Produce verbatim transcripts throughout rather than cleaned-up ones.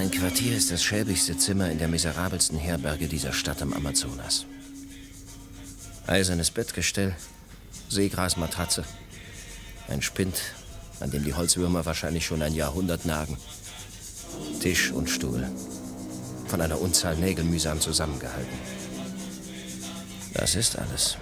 Mein Quartier ist das schäbigste Zimmer in der miserabelsten Herberge dieser Stadt am Amazonas. Eisernes Bettgestell, Seegrasmatratze, ein Spind, an dem die Holzwürmer wahrscheinlich schon ein Jahrhundert nagen, Tisch und Stuhl, von einer Unzahl Nägel mühsam zusammengehalten. Das ist alles.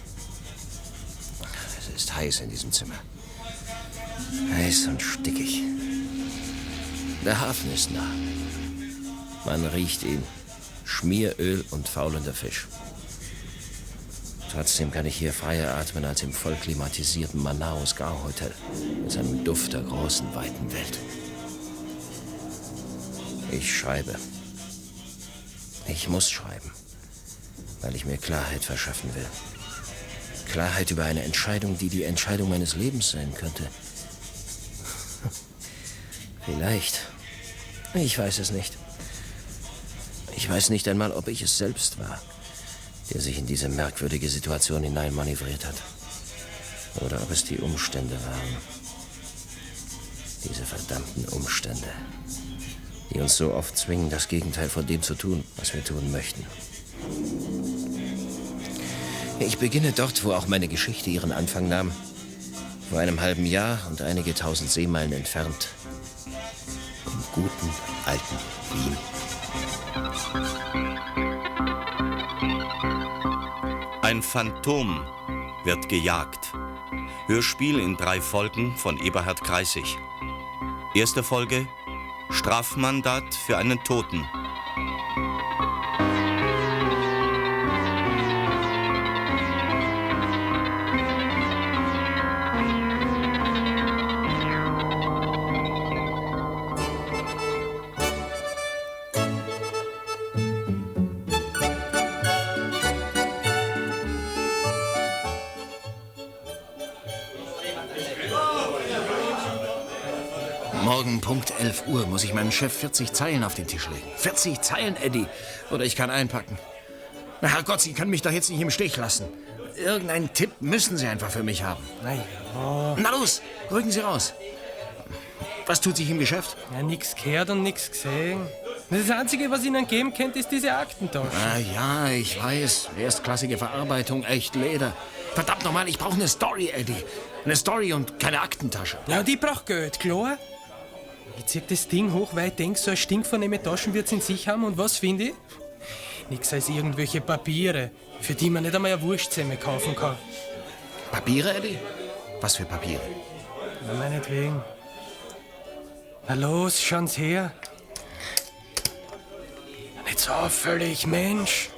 Es ist heiß in diesem Zimmer. Heiß und stickig. Der Hafen ist nah. Man riecht ihn. Schmieröl und faulender Fisch. Trotzdem kann ich hier freier atmen als im voll klimatisierten Manaus Gar Hotel mit seinem Duft der großen, weiten Welt. Ich schreibe. Ich muss schreiben, weil ich mir Klarheit verschaffen will. Klarheit über eine Entscheidung, die die Entscheidung meines Lebens sein könnte. Vielleicht. Ich weiß es nicht. Ich weiß nicht einmal, ob ich es selbst war, der sich in diese merkwürdige Situation hineinmanövriert hat. Oder ob es die Umstände waren. Diese verdammten Umstände, die uns so oft zwingen, das Gegenteil von dem zu tun, was wir tun möchten. Ich beginne dort, wo auch meine Geschichte ihren Anfang nahm. Vor einem halben Jahr und einige tausend Seemeilen entfernt. Im guten, alten Wien. Ein Phantom wird gejagt. Hörspiel in drei Folgen von Eberhard Kreissig. Erste Folge: Strafmandat für einen Toten. Morgen Punkt elf Uhr muss ich meinem Chef vierzig Zeilen auf den Tisch legen. vierzig Zeilen, Eddie. Oder ich kann einpacken. Na Herrgott, Sie können mich doch jetzt nicht im Stich lassen. Irgendeinen Tipp müssen Sie einfach für mich haben. Nein. Oh. Na los, rücken Sie raus. Was tut sich im Geschäft? Ja, nix gehört und nix gesehen. Das Einzige, was Ihnen geben könnte, ist diese Aktentasche. Ah ja, ich weiß. Erstklassige Verarbeitung, echt Leder. Verdammt nochmal, ich brauche eine Story, Eddie. Eine Story und keine Aktentasche. Ja, die braucht Geld, klar. Ich zieh das Ding hoch, weil ich denk, so eine stinkvernehme Taschen wird's in sich haben. Und was finde ich? Nix als irgendwelche Papiere, für die man nicht einmal eine Wurstsemme kaufen kann. Papiere, Eddie? Was für Papiere? Na, meinetwegen. Na los, schauen's her. Nicht so auffällig, Mensch.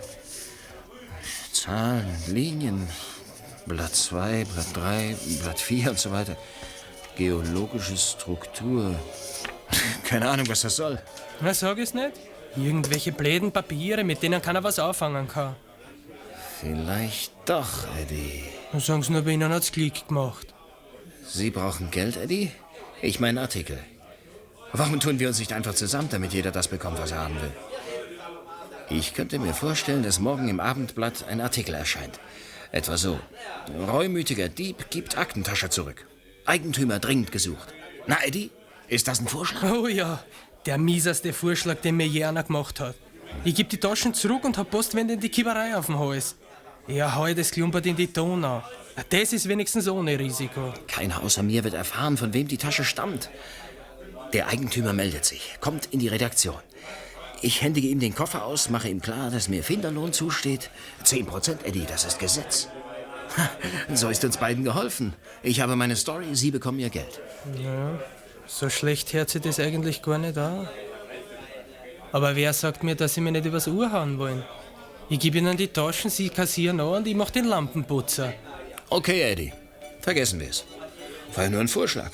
Zahlen, Linien, Blatt zwei, Blatt drei, Blatt vier und so weiter. Geologische Struktur. Keine Ahnung, was das soll. Na, sag es nicht. Irgendwelche bläden Papiere, mit denen keiner was anfangen kann. Vielleicht doch, Eddie. Dann sagen Sie nur, bei Ihnen hat's Klick gemacht. Sie brauchen Geld, Eddie? Ich meine Artikel. Warum tun wir uns nicht einfach zusammen, damit jeder das bekommt, was er haben will? Ich könnte mir vorstellen, dass morgen im Abendblatt ein Artikel erscheint. Etwa so. Reumütiger Dieb gibt Aktentasche zurück. Eigentümer dringend gesucht. Na, Eddie, ist das ein Vorschlag? Oh ja, der mieseste Vorschlag, den mir je einer gemacht hat. Ich geb die Taschen zurück und hab postwendend die Kieberei auf dem Hals. Ja, heu das klumpert in die Donau. Das ist wenigstens ohne Risiko. Keiner außer mir wird erfahren, von wem die Tasche stammt. Der Eigentümer meldet sich, kommt in die Redaktion. Ich händige ihm den Koffer aus, mache ihm klar, dass mir Finderlohn zusteht. Zehn Prozent, Eddie, das ist Gesetz. So ist uns beiden geholfen. Ich habe meine Story, Sie bekommen Ihr Geld. Ja, so schlecht hört sich das eigentlich gar nicht an. Aber wer sagt mir, dass Sie mir nicht übers Ohr hauen wollen? Ich gebe Ihnen die Taschen, Sie kassieren an und ich mach den Lampenputzer. Okay, Eddie. Vergessen wir es. War ja nur ein Vorschlag.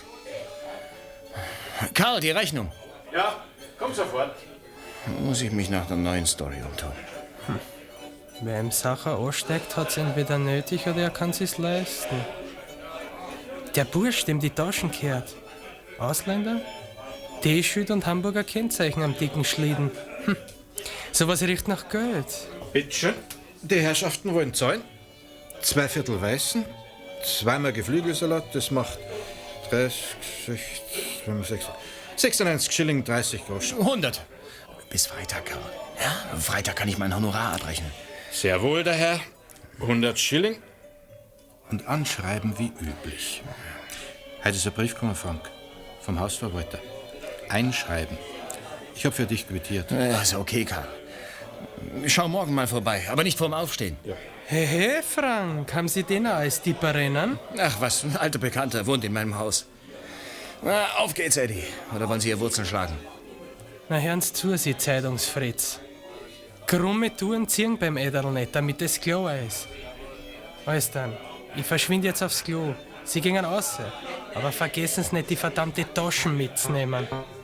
Karl, die Rechnung. Ja, komm sofort. Muss ich mich nach der neuen Story umtun. Hm. Wer im Sacher ansteigt, hat's entweder nötig oder er kann sich's leisten. Der Bursch, dem die Taschen gehört. Ausländer? T-Shirt und Hamburger Kennzeichen am dicken Schlitten. Hm. Sowas riecht nach Geld. Bitteschön. Die Herrschaften wollen zahlen. Zwei Viertel Weißen, zweimal Geflügelsalat, das macht dreißig, sechzig, fünfundsechzig, sechsundneunzig Schilling, dreißig Groschen. hundert. Bis Freitag, Karl. Ja, Freitag kann ich mein Honorar abrechnen. Sehr wohl, der Herr. hundert Schilling. Und anschreiben wie üblich. Heute ist ein Brief gekommen, Frank. Vom Hausverwalter. Einschreiben. Ich habe für dich quittiert. Ja, ist okay, Karl. Schau morgen mal vorbei, aber nicht vorm Aufstehen. Ja. Hey, hey, Frank, haben Sie den als Tipper rennen? Ach was, ein alter Bekannter wohnt in meinem Haus. Na, auf geht's, Eddie. Oder wollen Sie Ihr Wurzeln schlagen? Na, hören Sie zu, Sie Zeitungsfritz. Krumme Touren ziehen beim Ederl nicht, damit es klar ist. Alles dann, ich verschwinde jetzt aufs Klo. Sie gingen raus, aber vergessen Sie nicht, die verdammte Taschen mitzunehmen.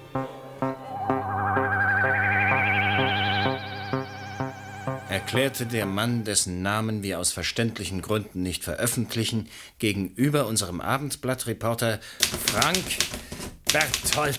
Erklärte der Mann, dessen Namen wir aus verständlichen Gründen nicht veröffentlichen, gegenüber unserem Abendblattreporter Frank Berthold.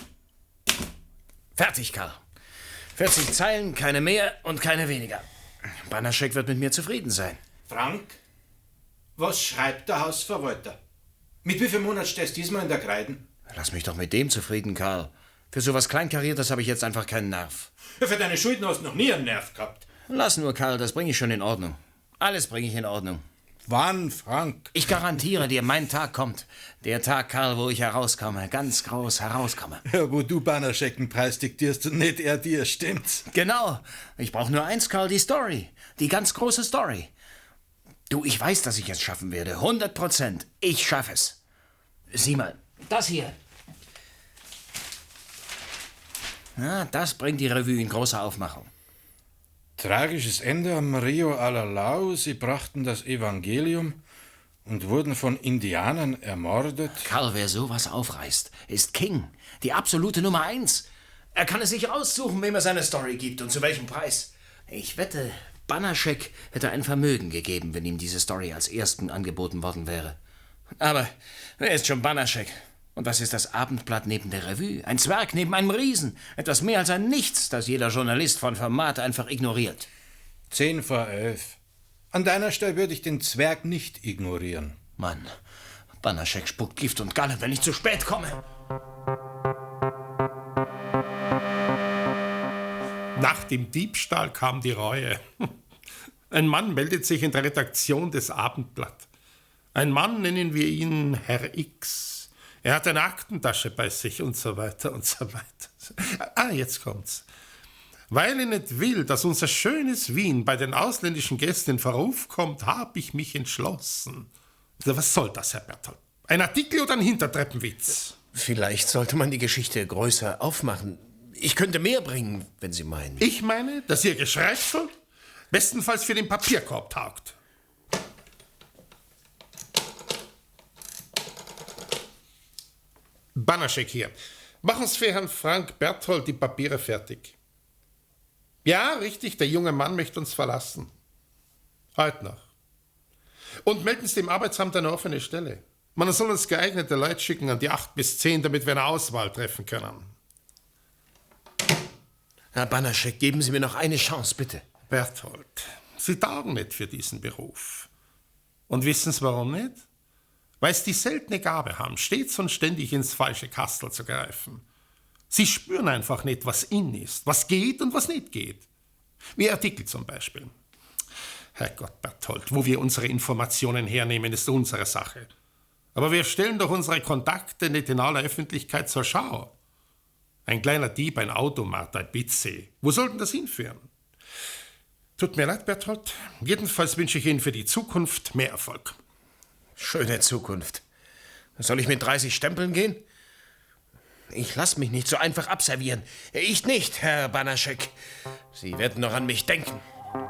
Fertig, Karl. vierzig Zeilen, keine mehr und keine weniger. Banaschek wird mit mir zufrieden sein. Frank, was schreibt der Hausverwalter? Mit wie viel Monat stehst du diesmal in der Kreiden? Lass mich doch mit dem zufrieden, Karl. Für sowas Kleinkariertes habe ich jetzt einfach keinen Nerv. Ja, für deine Schulden hast du noch nie einen Nerv gehabt. Lass nur, Karl, das bringe ich schon in Ordnung. Alles bringe ich in Ordnung. Wann, Frank? Ich garantiere dir, mein Tag kommt. Der Tag, Karl, wo ich herauskomme, ganz groß herauskomme. Ja, wo du Banaschecken Preis diktierst und nicht er dir, stimmt's? Genau. Ich brauche nur eins, Karl, die Story. Die ganz große Story. Du, ich weiß, dass ich es schaffen werde. hundert Prozent. Ich schaffe es. Sieh mal, das hier. Na, das bringt die Revue in großer Aufmachung. Tragisches Ende am Rio Alalau. Sie brachten das Evangelium und wurden von Indianern ermordet. Karl, wer sowas aufreißt, ist King. Die absolute Nummer eins. Er kann es sich aussuchen, wem er seine Story gibt und zu welchem Preis. Ich wette, Banaschek hätte ein Vermögen gegeben, wenn ihm diese Story als ersten angeboten worden wäre. Aber er ist schon Banaschek. Und was ist das Abendblatt neben der Revue? Ein Zwerg neben einem Riesen. Etwas mehr als ein Nichts, das jeder Journalist von Format einfach ignoriert. Zehn vor elf. An deiner Stelle würde ich den Zwerg nicht ignorieren. Mann, Banaschek spuckt Gift und Galle, wenn ich zu spät komme. Nach dem Diebstahl kam die Reue. Ein Mann meldet sich in der Redaktion des Abendblatt. Ein Mann, nennen wir ihn Herr X. Er hat eine Aktentasche bei sich und so weiter und so weiter. Ah, jetzt kommt's. Weil ich nicht will, dass unser schönes Wien bei den ausländischen Gästen in Verruf kommt, habe ich mich entschlossen. Was soll das, Herr Berthold? Ein Artikel oder ein Hintertreppenwitz? Vielleicht sollte man die Geschichte größer aufmachen. Ich könnte mehr bringen, wenn Sie meinen. Ich meine, dass Ihr Geschreibsel bestenfalls für den Papierkorb taugt. Banaschek hier. Machen Sie für Herrn Frank Berthold die Papiere fertig. Ja, richtig, der junge Mann möchte uns verlassen. Heute noch. Und melden Sie dem Arbeitsamt eine offene Stelle. Man soll uns geeignete Leute schicken an die acht bis zehn, damit wir eine Auswahl treffen können. Herr Banaschek, geben Sie mir noch eine Chance, bitte. Berthold, Sie taugen nicht für diesen Beruf. Und wissen Sie warum nicht? Weil Sie die seltene Gabe haben, stets und ständig ins falsche Kastel zu greifen. Sie spüren einfach nicht, was in ist, was geht und was nicht geht. Wie Artikel zum Beispiel. Herrgott, Berthold, wo wir unsere Informationen hernehmen, ist unsere Sache. Aber wir stellen doch unsere Kontakte nicht in aller Öffentlichkeit zur Schau. Ein kleiner Dieb, ein Automat, ein Bitze. Wo soll denn das hinführen? Tut mir leid, Berthold. Jedenfalls wünsche ich Ihnen für die Zukunft mehr Erfolg. Schöne Zukunft. Soll ich mit dreißig Stempeln gehen? Ich lasse mich nicht so einfach abservieren. Ich nicht, Herr Banaschek. Sie werden noch an mich denken.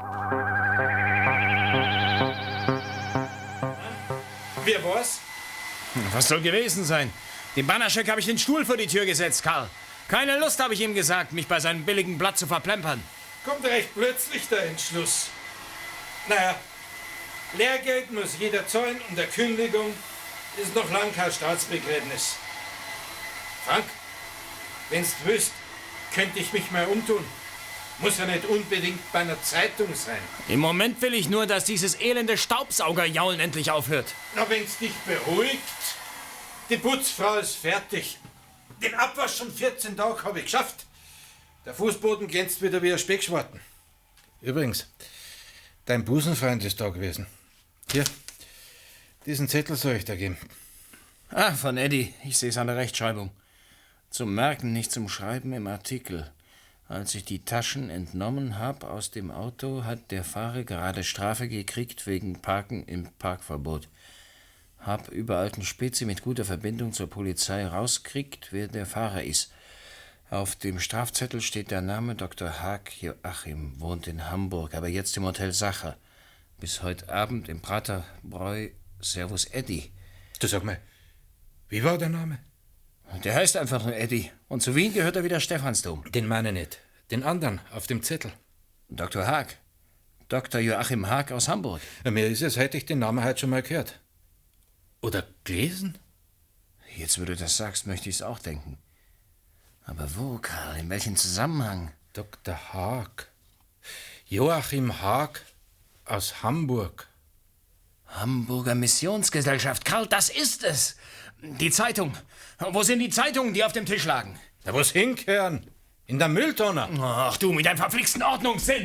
Wer war's? Was soll gewesen sein? Dem Banaschek habe ich den Stuhl vor die Tür gesetzt, Karl. Keine Lust, habe ich ihm gesagt, mich bei seinem billigen Blatt zu verplempern. Kommt recht plötzlich der Entschluss. Naja, Lehrgeld muss jeder zahlen und der Kündigung ist noch lang kein Staatsbegräbnis. Frank, wenn's du willst, könnte ich mich mal umtun. Muss ja nicht unbedingt bei einer Zeitung sein. Im Moment will ich nur, dass dieses elende Staubsaugerjaulen endlich aufhört. Na, wenn's dich beruhigt, die Putzfrau ist fertig. Den Abwasch von vierzehn Tagen habe ich geschafft. Der Fußboden glänzt wieder wie ein Speckschwarten. Übrigens, dein Busenfreund ist da gewesen. Hier, diesen Zettel soll ich dir geben. Ah, von Eddie. Ich sehe es an der Rechtschreibung. Zum Merken, nicht zum Schreiben im Artikel. Als ich die Taschen entnommen habe aus dem Auto, hat der Fahrer gerade Strafe gekriegt wegen Parken im Parkverbot. Hab über alten Spezi mit guter Verbindung zur Polizei rauskriegt, wer der Fahrer ist. Auf dem Strafzettel steht der Name Doktor Haag Joachim, wohnt in Hamburg, aber jetzt im Hotel Sacher. Bis heute Abend im Praterbräu Servus Eddie. Du sag mal, wie war der Name? Der heißt einfach nur Eddie. Und zu Wien gehört er wieder Stephansdom. Den meine ich nicht. Den anderen auf dem Zettel. Doktor Haag. Doktor Joachim Haag aus Hamburg. Ja, mir ist es, seit ich den Namen heute schon mal gehört. Oder gelesen? Jetzt, wo du das sagst, möchte ich es auch denken. Aber wo, Karl? In welchem Zusammenhang? Doktor Haag. Joachim Haag aus Hamburg. Hamburger Missionsgesellschaft. Karl, das ist es. Die Zeitung. Wo sind die Zeitungen, die auf dem Tisch lagen? Da muss hinkehren. In der Mülltonne. Ach du, mit deinem verflixten Ordnungssinn.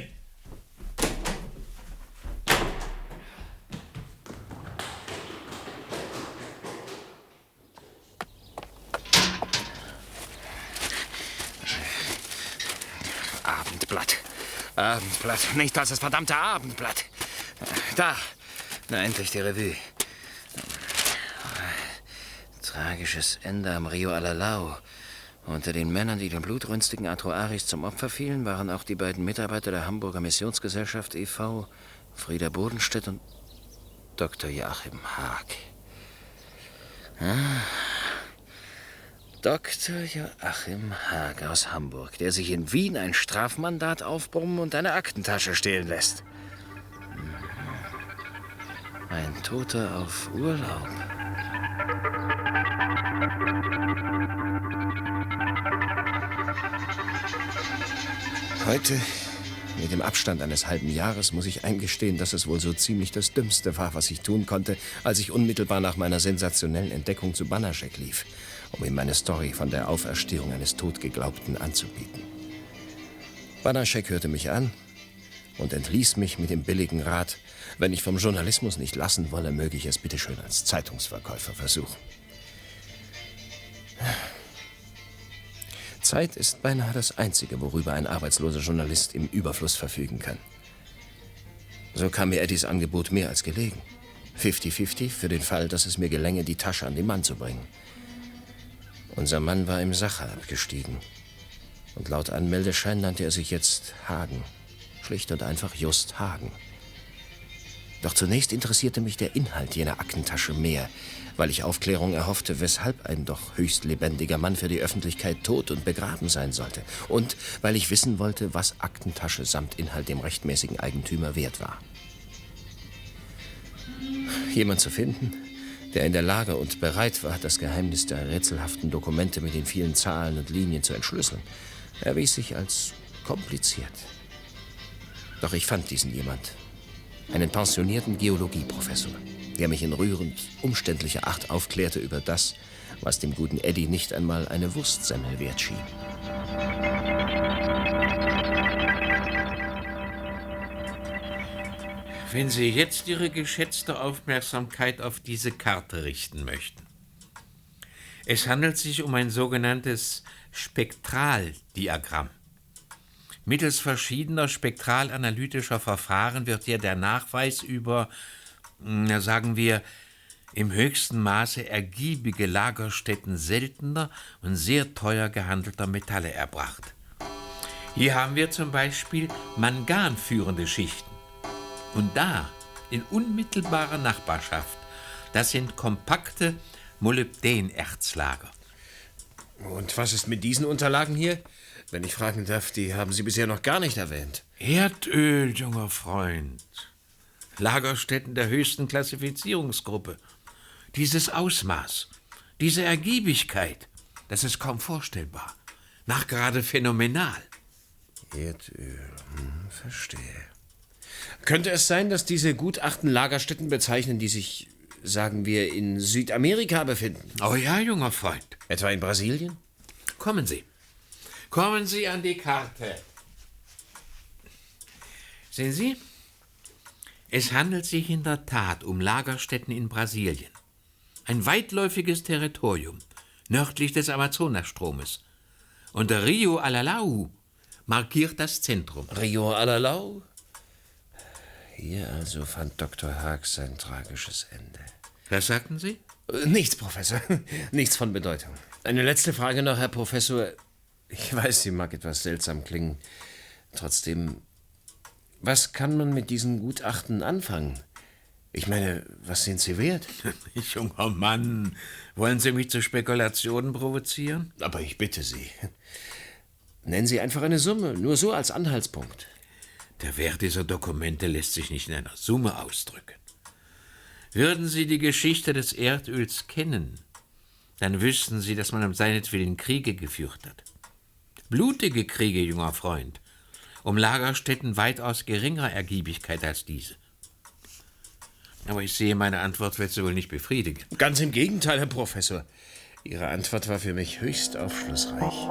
Abendblatt. Abendblatt. Nicht als das verdammte Abendblatt. Da. Na, endlich die Revue. Tragisches Ende am Rio Alalau. Unter den Männern, die den blutrünstigen Atroaris zum Opfer fielen, waren auch die beiden Mitarbeiter der Hamburger Missionsgesellschaft e V, Frieda Bodenstedt und Doktor Joachim Haag. Ah. Doktor Joachim Haag aus Hamburg, der sich in Wien ein Strafmandat aufbrummen und eine Aktentasche stehlen lässt. Ein Toter auf Urlaub. Heute, mit dem Abstand eines halben Jahres, muss ich eingestehen, dass es wohl so ziemlich das Dümmste war, was ich tun konnte, als ich unmittelbar nach meiner sensationellen Entdeckung zu Banaschek lief, um ihm meine Story von der Auferstehung eines Totgeglaubten anzubieten. Banaschek hörte mich an und entließ mich mit dem billigen Rat, wenn ich vom Journalismus nicht lassen wolle, möge ich es bitteschön als Zeitungsverkäufer versuchen. Zeit ist beinahe das Einzige, worüber ein arbeitsloser Journalist im Überfluss verfügen kann. So kam mir Eddies Angebot mehr als gelegen. fünfzig fünfzig für den Fall, dass es mir gelänge, die Tasche an den Mann zu bringen. Unser Mann war im Sacher abgestiegen. Und laut Anmeldeschein nannte er sich jetzt Hagen. Schlicht und einfach Just Hagen. Doch zunächst interessierte mich der Inhalt jener Aktentasche mehr, weil ich Aufklärung erhoffte, weshalb ein doch höchst lebendiger Mann für die Öffentlichkeit tot und begraben sein sollte. Und weil ich wissen wollte, was Aktentasche samt Inhalt dem rechtmäßigen Eigentümer wert war. Jemand zu finden, der in der Lage und bereit war, das Geheimnis der rätselhaften Dokumente mit den vielen Zahlen und Linien zu entschlüsseln, erwies sich als kompliziert. Doch ich fand diesen jemand. Einen pensionierten Geologieprofessor, der mich in rührend umständlicher Art aufklärte über das, was dem guten Eddie nicht einmal eine Wurstsemmel wert schien. Wenn Sie jetzt Ihre geschätzte Aufmerksamkeit auf diese Karte richten möchten. Es handelt sich um ein sogenanntes Spektraldiagramm. Mittels verschiedener spektralanalytischer Verfahren wird hier der Nachweis über, na, sagen wir, im höchsten Maße ergiebige Lagerstätten seltener und sehr teuer gehandelter Metalle erbracht. Hier haben wir zum Beispiel manganführende Schichten. Und da, in unmittelbarer Nachbarschaft, das sind kompakte Molybdenerzlager. Und was ist mit diesen Unterlagen hier? Wenn ich fragen darf, die haben Sie bisher noch gar nicht erwähnt. Erdöl, junger Freund. Lagerstätten der höchsten Klassifizierungsgruppe. Dieses Ausmaß, diese Ergiebigkeit, das ist kaum vorstellbar. Nachgerade phänomenal. Erdöl, hm, verstehe. Könnte es sein, dass diese Gutachten Lagerstätten bezeichnen, die sich, sagen wir, in Südamerika befinden? Oh ja, junger Freund. Etwa in Brasilien? kommen Sie. Kommen Sie an die Karte. Sehen Sie, es handelt sich in der Tat um Lagerstätten in Brasilien. Ein weitläufiges Territorium, nördlich des Amazonastromes. Und der Rio Alalau markiert das Zentrum. Rio Alalau? Hier also fand Doktor Haag sein tragisches Ende. Was sagten Sie? Äh, Nichts, Professor. Nichts von Bedeutung. Eine letzte Frage noch, Herr Professor. Ich weiß, sie mag etwas seltsam klingen. Trotzdem, was kann man mit diesen Gutachten anfangen? Ich meine, was sind sie wert? Junger Mann, wollen Sie mich zu Spekulationen provozieren? Aber ich bitte Sie. Nennen Sie einfach eine Summe, nur so als Anhaltspunkt. Der Wert dieser Dokumente lässt sich nicht in einer Summe ausdrücken. Würden Sie die Geschichte des Erdöls kennen, dann wüssten Sie, dass man um seinetwillen Kriege geführt hat. Blutige Kriege, junger Freund, um Lagerstätten weitaus geringerer Ergiebigkeit als diese. Aber ich sehe, meine Antwort wird Sie wohl nicht befriedigen. Ganz im Gegenteil, Herr Professor. Ihre Antwort war für mich höchst aufschlussreich.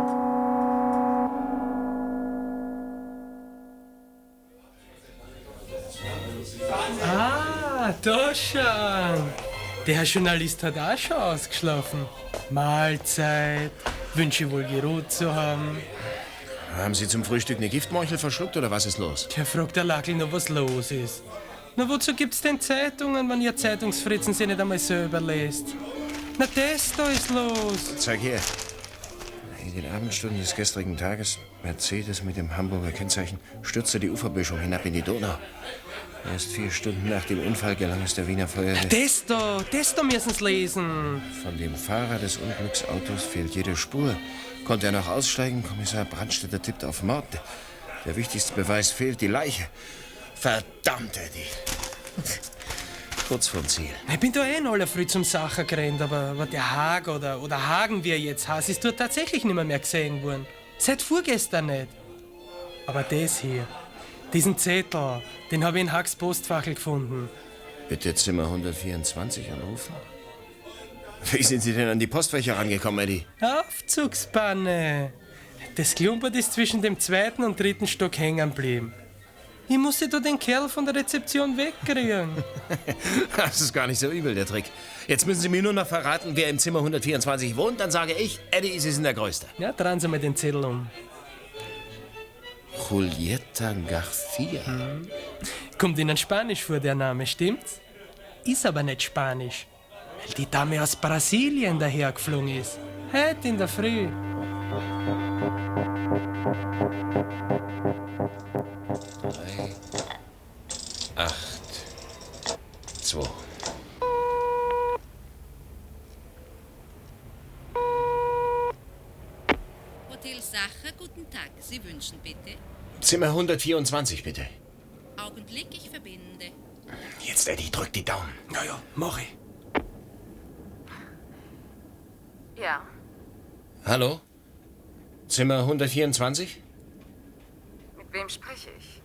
Ah, da schon. Der Herr Journalist hat auch schon ausgeschlafen. Mahlzeit, wünsche wohl geruht zu haben. Haben Sie zum Frühstück eine Giftmorchel verschluckt oder was ist los? Der fragt der Lackel noch, was los ist. Na, wozu gibt's denn Zeitungen, wenn ihr Zeitungsfritzen sie nicht einmal selber lest? Na, das da ist los. Zeig her. In den Abendstunden des gestrigen Tages, Mercedes mit dem Hamburger Kennzeichen, stürzte die Uferböschung hinab in die Donau. Erst vier Stunden nach dem Unfall gelang es der Wiener Feuerwehr. Das da, das da müssen's lesen. Von dem Fahrer des Unglücksautos fehlt jede Spur. Konnte er noch aussteigen? Kommissar Brandstätter tippt auf Mord. Der wichtigste Beweis fehlt, die Leiche. Verdammt, Eddie. Kurz vorm Ziel. Ich bin da eh in aller Früh zum Sacher gerannt, aber, aber der Haag oder, oder Hagen, wie er jetzt heißt, ist dort tatsächlich nicht mehr, mehr gesehen worden. Seit vorgestern nicht. Aber das hier, diesen Zettel, den habe ich in Haags Postfachel gefunden. Bitte Zimmer hundertvierundzwanzig anrufen. Wie sind Sie denn an die Postfächer rangekommen, Eddie? Aufzugspanne. Das Klumpert ist zwischen dem zweiten und dritten Stock hängen geblieben. Ich musste da den Kerl von der Rezeption wegkriegen. Das ist gar nicht so übel, der Trick. Jetzt müssen Sie mir nur noch verraten, wer im Zimmer hundertvierundzwanzig wohnt. Dann sage ich, Eddie, Sie sind der Größte. Ja, drehen Sie mal den Zettel um. Julieta Garcia. Hm. Kommt Ihnen Spanisch vor, der Name, stimmt's? Ist aber nicht Spanisch, weil die Dame aus Brasilien dahergeflogen ist. Heute in der Früh. Drei, acht, zwei. Hotel Sacher, guten Tag. Sie wünschen bitte? Zimmer hundertvierundzwanzig, bitte. Augenblick, ich verbinde. Jetzt, Eddie, drück die Daumen. Ja, ja, mach ich. Ja, Hallo? Zimmer hundertvierundzwanzig? mit wem spreche ich?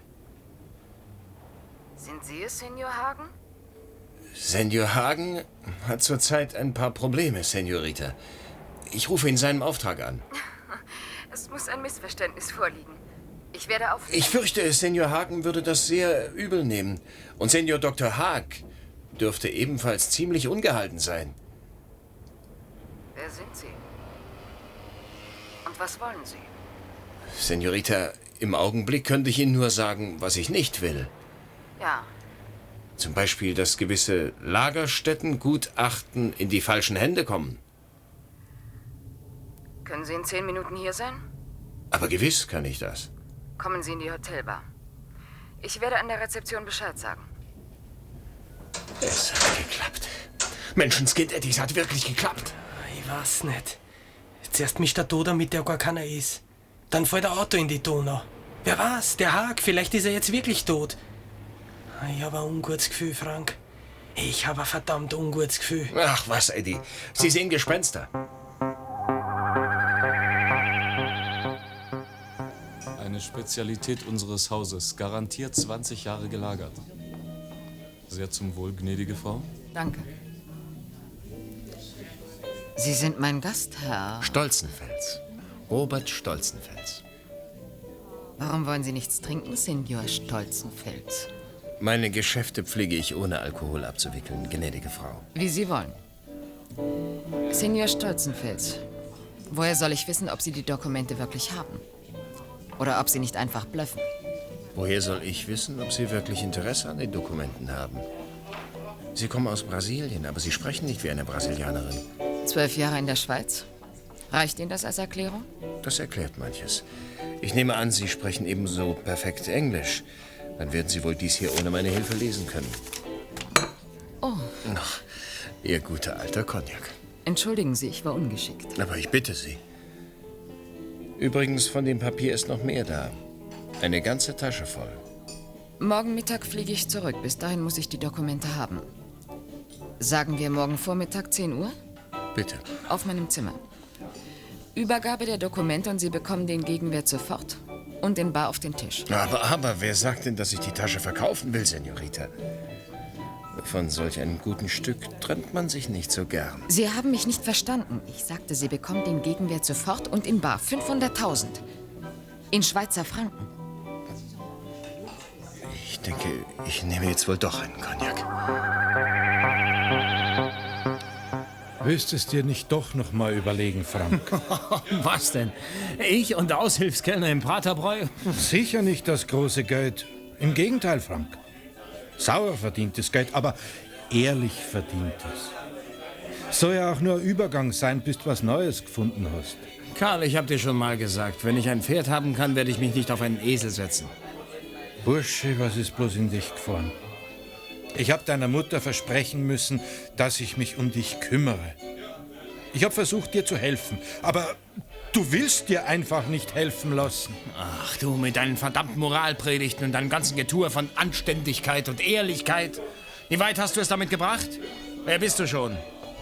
Sind Sie es, Senior Hagen? Senior Hagen hat zurzeit ein paar Probleme, Senorita. Ich rufe in seinem Auftrag an. Es muss ein Missverständnis vorliegen. Ich werde auf... Ich fürchte, Senior Hagen würde das sehr übel nehmen. Und Senior Doktor Haag dürfte ebenfalls ziemlich ungehalten sein. Wer sind Sie? Und was wollen Sie? Senorita, im Augenblick könnte ich Ihnen nur sagen, was ich nicht will. Ja, Zum Beispiel, dass gewisse Lagerstättengutachten in die falschen Hände kommen. können Sie in zehn Minuten hier sein? Aber gewiss kann ich das. Kommen Sie in die Hotelbar. Ich werde an der Rezeption Bescheid sagen. Es hat geklappt. Menschenskind, Eddie, es hat wirklich geklappt. Ich weiß nicht. Zuerst mischt der Tod damit, der gar keiner ist. Dann fällt der Auto in die Donau. Wer weiß, der Haag, vielleicht ist er jetzt wirklich tot. Ich habe ein ungutes Gefühl, Frank. Ich habe ein verdammt ungutes Gefühl. Ach was, Eddie. Sie sehen Gespenster. Eine Spezialität unseres Hauses, garantiert zwanzig Jahre gelagert. Sehr zum Wohl, gnädige Frau. Danke. Sie sind mein Gastherr. Stolzenfels. Robert Stolzenfels. Warum wollen Sie nichts trinken, Senior Stolzenfels? Meine Geschäfte pflege ich ohne Alkohol abzuwickeln, gnädige Frau. Wie Sie wollen. Senior Stolzenfels, woher soll ich wissen, ob Sie die Dokumente wirklich haben? Oder ob Sie nicht einfach blöffen? Woher soll ich wissen, ob Sie wirklich Interesse an den Dokumenten haben? Sie kommen aus Brasilien, aber Sie sprechen nicht wie eine Brasilianerin. Zwölf Jahre in der Schweiz? Reicht Ihnen das als Erklärung? Das erklärt manches. Ich nehme an, Sie sprechen ebenso perfekt Englisch. Dann werden Sie wohl dies hier ohne meine Hilfe lesen können. Oh. Ach, Ihr guter alter Cognac. Entschuldigen Sie, ich war ungeschickt. Aber ich bitte Sie. Übrigens, von dem Papier ist noch mehr da. Eine ganze Tasche voll. Morgen Mittag fliege ich zurück. Bis dahin muss ich die Dokumente haben. Sagen wir morgen Vormittag zehn Uhr? Bitte. Auf meinem Zimmer. Übergabe der Dokumente und Sie bekommen den Gegenwert sofort. Und den Bar auf den Tisch. Aber, aber, wer sagt denn, dass ich die Tasche verkaufen will, Senorita? Von solch einem guten Stück trennt man sich nicht so gern. Sie haben mich nicht verstanden. Ich sagte, Sie bekommen den Gegenwert sofort und in bar. fünfhunderttausend. In Schweizer Franken. Ich denke, ich nehme jetzt wohl doch einen Cognac. Willst es dir nicht doch noch mal überlegen, Frank? Was denn? Ich und der Aushilfskellner im Praterbräu? Sicher nicht das große Geld. Im Gegenteil, Frank. Sauer verdientes Geld, aber ehrlich verdientes. Soll ja auch nur ein Übergang sein, bis du was Neues gefunden hast. Karl, ich hab dir schon mal gesagt, wenn ich ein Pferd haben kann, werde ich mich nicht auf einen Esel setzen. Bursche, was ist bloß in dich gefahren? Ich habe deiner Mutter versprechen müssen, dass ich mich um dich kümmere. Ich habe versucht, dir zu helfen, aber du willst dir einfach nicht helfen lassen. Ach du, mit deinen verdammten Moralpredigten und deinem ganzen Getue von Anständigkeit und Ehrlichkeit. Wie weit hast du es damit gebracht? Wer bist du schon?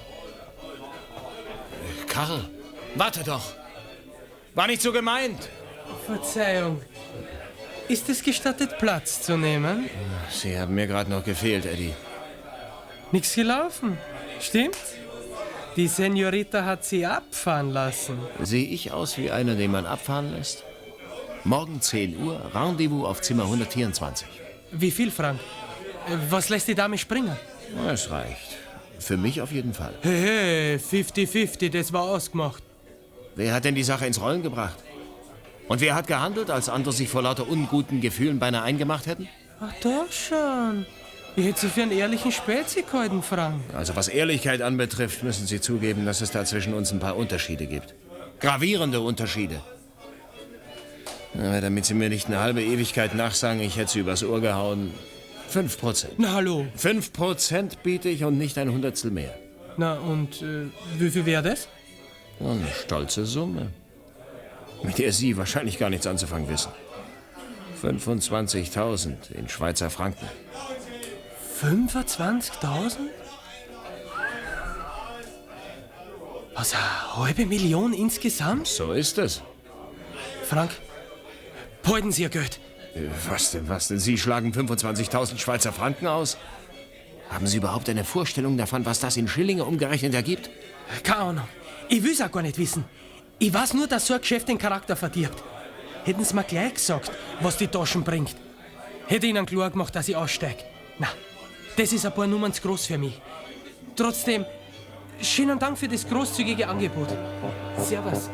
Karl, warte doch. War nicht so gemeint. Verzeihung. Ist es gestattet, Platz zu nehmen? Sie haben mir gerade noch gefehlt, Eddie. Nichts gelaufen. Stimmt's? Die Senorita hat Sie abfahren lassen. Sehe ich aus wie einer, den man abfahren lässt? Morgen zehn Uhr, Rendezvous auf Zimmer hundertvierundzwanzig. Wie viel, Frank? Was lässt die Dame springen? Es reicht. Für mich auf jeden Fall. Hey, hey, fünfzig fünfzig, das war ausgemacht. Wer hat denn die Sache ins Rollen gebracht? Und wer hat gehandelt, als andere sich vor lauter unguten Gefühlen beinahe eingemacht hätten? Ach doch schon. Ich hätte Sie für einen ehrlichen Spezi gehalten, Frank. Also was Ehrlichkeit anbetrifft, müssen Sie zugeben, dass es da zwischen uns ein paar Unterschiede gibt. Gravierende Unterschiede. Aber damit Sie mir nicht eine halbe Ewigkeit nachsagen, ich hätte Sie übers Ohr gehauen. Fünf Prozent. Na hallo. Fünf Prozent biete ich und nicht ein Hundertstel mehr. Na und äh, wie viel wäre das? Eine stolze Summe, mit der Sie wahrscheinlich gar nichts anzufangen wissen. fünfundzwanzigtausend in Schweizer Franken. fünfundzwanzigtausend? Was, eine halbe Million insgesamt? So ist es. Frank, behalten Sie Ihr Geld. Was denn, was denn? Sie schlagen fünfundzwanzigtausend Schweizer Franken aus? Haben Sie überhaupt eine Vorstellung davon, was das in Schillinge umgerechnet ergibt? Keine Ahnung. Ich will's auch gar nicht wissen. Ich weiß nur, dass so ein Geschäft den Charakter verdirbt. Hätten Sie mir gleich gesagt, was die Taschen bringt. Hätte Ihnen klar gemacht, dass ich aussteige. Na, das ist ein paar Nummern zu groß für mich. Trotzdem, schönen Dank für das großzügige Angebot. Servus.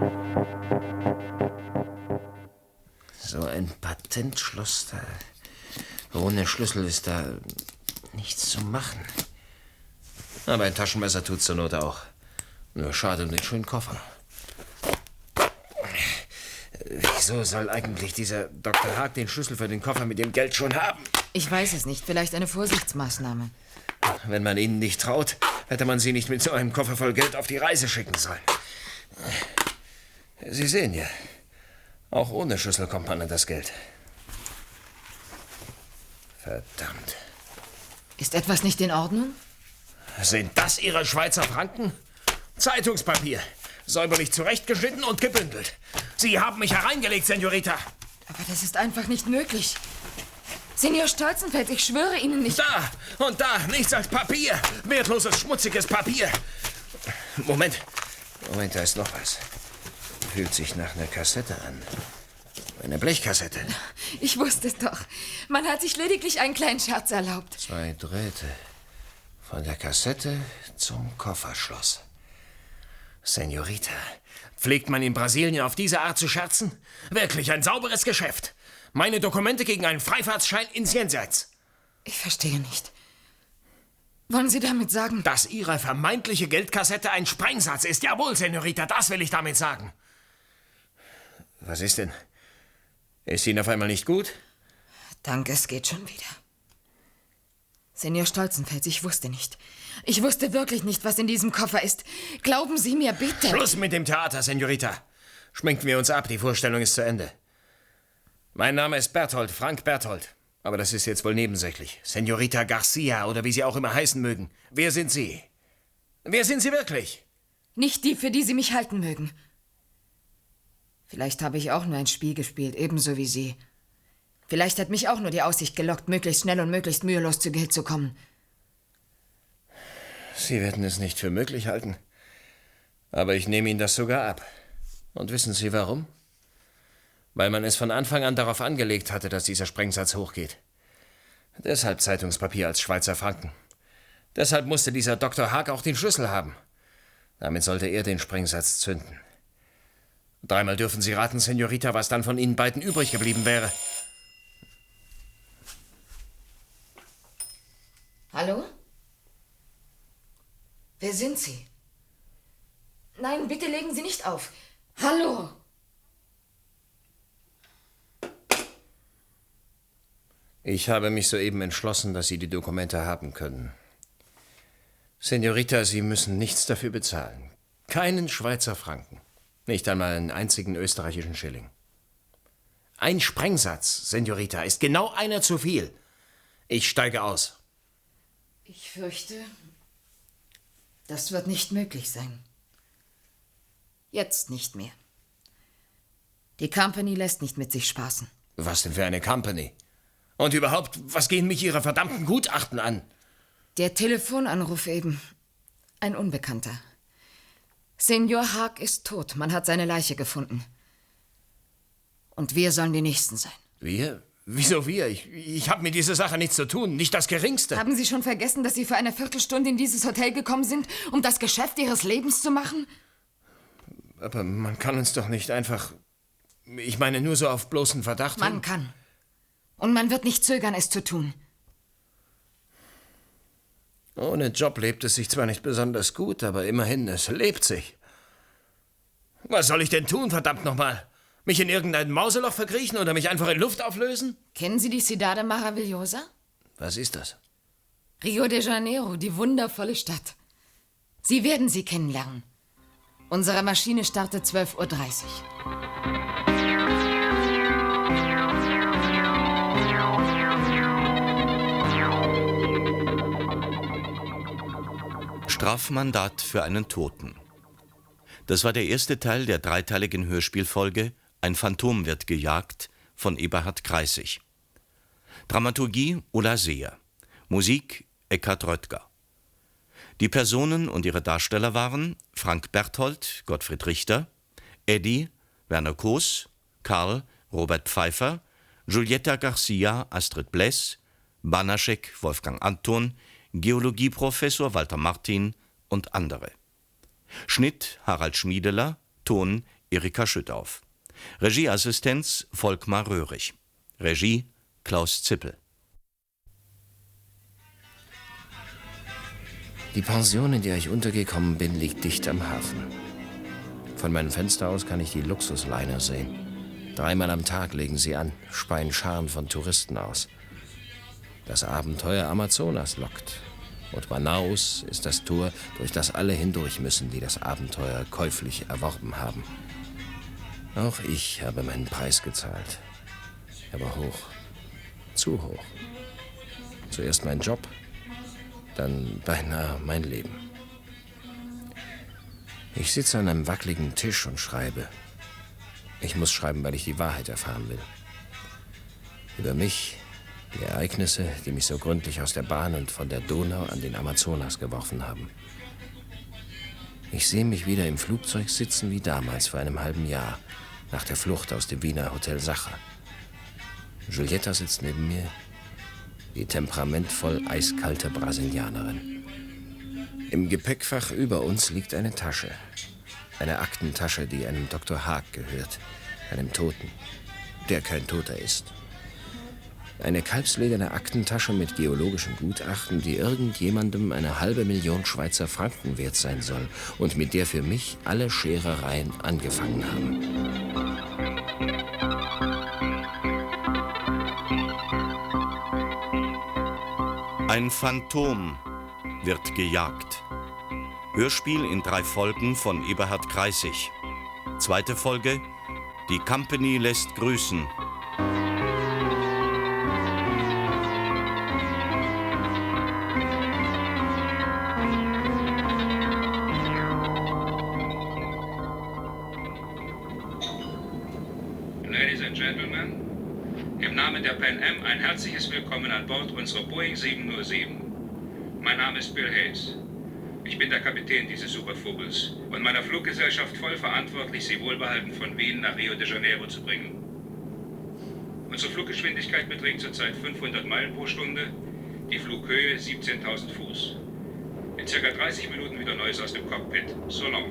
So ein Patentschloss da. Ohne Schlüssel ist da nichts zu machen. Aber ein Taschenmesser tut's zur Not auch. Nur schade um den schönen Koffer. Wieso soll eigentlich dieser Doktor Haag den Schlüssel für den Koffer mit dem Geld schon haben? Ich weiß es nicht. Vielleicht eine Vorsichtsmaßnahme. Wenn man ihnen nicht traut, hätte man sie nicht mit so einem Koffer voll Geld auf die Reise schicken sollen. Sie sehen ja, auch ohne Schlüssel kommt man an das Geld. Verdammt. Ist etwas nicht in Ordnung? Sind das Ihre Schweizer Franken? Zeitungspapier. Säuberlich zurechtgeschnitten und gebündelt. Sie haben mich hereingelegt, Senorita. Aber das ist einfach nicht möglich. Senior Stolzenfels, ich schwöre Ihnen nicht... Da und da, nichts als Papier. Wertloses, schmutziges Papier. Moment. Moment, da ist noch was. Fühlt sich nach einer Kassette an. Eine Blechkassette. Ich wusste es doch. Man hat sich lediglich einen kleinen Scherz erlaubt. Zwei Drähte. Von der Kassette zum Kofferschloss. Senorita, pflegt man in Brasilien auf diese Art zu scherzen? Wirklich ein sauberes Geschäft. Meine Dokumente gegen einen Freifahrtsschein ins Jenseits. Ich verstehe nicht. Wollen Sie damit sagen? Dass Ihre vermeintliche Geldkassette ein Sprengsatz ist. Jawohl, Senorita, das will ich damit sagen. Was ist denn? Ist Ihnen auf einmal nicht gut? Danke, es geht schon wieder. Senior Stolzenfels, ich wusste nicht. Ich wusste wirklich nicht, was in diesem Koffer ist. Glauben Sie mir bitte. Schluss mit dem Theater, Senorita. Schminken wir uns ab, die Vorstellung ist zu Ende. Mein Name ist Berthold, Frank Berthold. Aber das ist jetzt wohl nebensächlich. Senorita Garcia oder wie Sie auch immer heißen mögen. Wer sind Sie? Wer sind Sie wirklich? Nicht die, für die Sie mich halten mögen. Vielleicht habe ich auch nur ein Spiel gespielt, ebenso wie Sie. Vielleicht hat mich auch nur die Aussicht gelockt, möglichst schnell und möglichst mühelos zu Geld zu kommen. Sie werden es nicht für möglich halten. Aber ich nehme Ihnen das sogar ab. Und wissen Sie warum? Weil man es von Anfang an darauf angelegt hatte, dass dieser Sprengsatz hochgeht. Deshalb Zeitungspapier als Schweizer Franken. Deshalb musste dieser Doktor Haag auch den Schlüssel haben. Damit sollte er den Sprengsatz zünden. Dreimal dürfen Sie raten, Senorita, was dann von Ihnen beiden übrig geblieben wäre. Hallo? Wer sind Sie? Nein, bitte legen Sie nicht auf. Hallo? Ich habe mich soeben entschlossen, dass Sie die Dokumente haben können. Senorita, Sie müssen nichts dafür bezahlen. Keinen Schweizer Franken. Nicht einmal einen einzigen österreichischen Schilling. Ein Sprengsatz, Senorita, ist genau einer zu viel. Ich steige aus. Ich fürchte, das wird nicht möglich sein. Jetzt nicht mehr. Die Company lässt nicht mit sich spaßen. Was denn für eine Company? Und überhaupt, was gehen mich Ihre verdammten Gutachten an? Der Telefonanruf eben. Ein Unbekannter. Senior Haag ist tot. Man hat seine Leiche gefunden. Und wir sollen die Nächsten sein. Wir? Wieso wir? Ich, ich habe mit dieser Sache nichts zu tun. Nicht das Geringste. Haben Sie schon vergessen, dass Sie für eine Viertelstunde in dieses Hotel gekommen sind, um das Geschäft Ihres Lebens zu machen? Aber man kann uns doch nicht einfach... Ich meine, nur so auf bloßen Verdacht... Man kann. Und man wird nicht zögern, es zu tun. Ohne Job lebt es sich zwar nicht besonders gut, aber immerhin, es lebt sich. Was soll ich denn tun, verdammt nochmal? Mich in irgendein Mauseloch verkriechen oder mich einfach in Luft auflösen? Kennen Sie die Cidade Maravillosa? Was ist das? Rio de Janeiro, die wundervolle Stadt. Sie werden sie kennenlernen. Unsere Maschine startet zwölf Uhr dreißig. Strafmandat für einen Toten. Das war der erste Teil der dreiteiligen Hörspielfolge Ein Phantom wird gejagt von Eberhard Kreissig. Dramaturgie Ulla Seher. Musik Eckhard Röttger. Die Personen und ihre Darsteller waren Frank Berthold, Gottfried Richter, Eddie, Werner Koos, Karl, Robert Pfeiffer, Giulietta Garcia, Astrid Bless, Banaschek, Wolfgang Anton, Geologieprofessor Walter Martin und andere. Schnitt Harald Schmiedeler, Ton Erika Schüttauf. Regieassistenz Volkmar Röhrig. Regie Klaus Zippel. Die Pension, in der ich untergekommen bin, liegt dicht am Hafen. Von meinem Fenster aus kann ich die Luxusliner sehen. Dreimal am Tag legen sie an, speien Scharen von Touristen aus. Das Abenteuer Amazonas lockt. Und Manaus ist das Tor, durch das alle hindurch müssen, die das Abenteuer käuflich erworben haben. Auch ich habe meinen Preis gezahlt. Aber hoch. Zu hoch. Zuerst mein Job, dann beinahe mein Leben. Ich sitze an einem wackeligen Tisch und schreibe. Ich muss schreiben, weil ich die Wahrheit erfahren will. Über mich, die Ereignisse, die mich so gründlich aus der Bahn und von der Donau an den Amazonas geworfen haben. Ich sehe mich wieder im Flugzeug sitzen wie damals vor einem halben Jahr, nach der Flucht aus dem Wiener Hotel Sacher. Giulietta sitzt neben mir, die temperamentvoll eiskalte Brasilianerin. Im Gepäckfach über uns liegt eine Tasche. Eine Aktentasche, die einem Doktor Haag gehört, einem Toten, der kein Toter ist. Eine kalbslederne Aktentasche mit geologischen Gutachten, die irgendjemandem eine halbe Million Schweizer Franken wert sein soll und mit der für mich alle Scherereien angefangen haben. Ein Phantom wird gejagt. Hörspiel in drei Folgen von Eberhard Kreissig. Zweite Folge: Die Company lässt grüßen. Ladies and Gentlemen, im Namen der Pan Am ein herzliches Willkommen an Bord unserer Boeing sieben null sieben. Mein Name ist Bill Hayes. Ich bin der Kapitän dieses Supervogels und meiner Fluggesellschaft voll verantwortlich, Sie wohlbehalten von Wien nach Rio de Janeiro zu bringen. Unsere Fluggeschwindigkeit beträgt zurzeit fünfhundert Meilen pro Stunde, die Flughöhe siebzehntausend Fuß. In circa dreißig Minuten wieder Neues aus dem Cockpit. So long.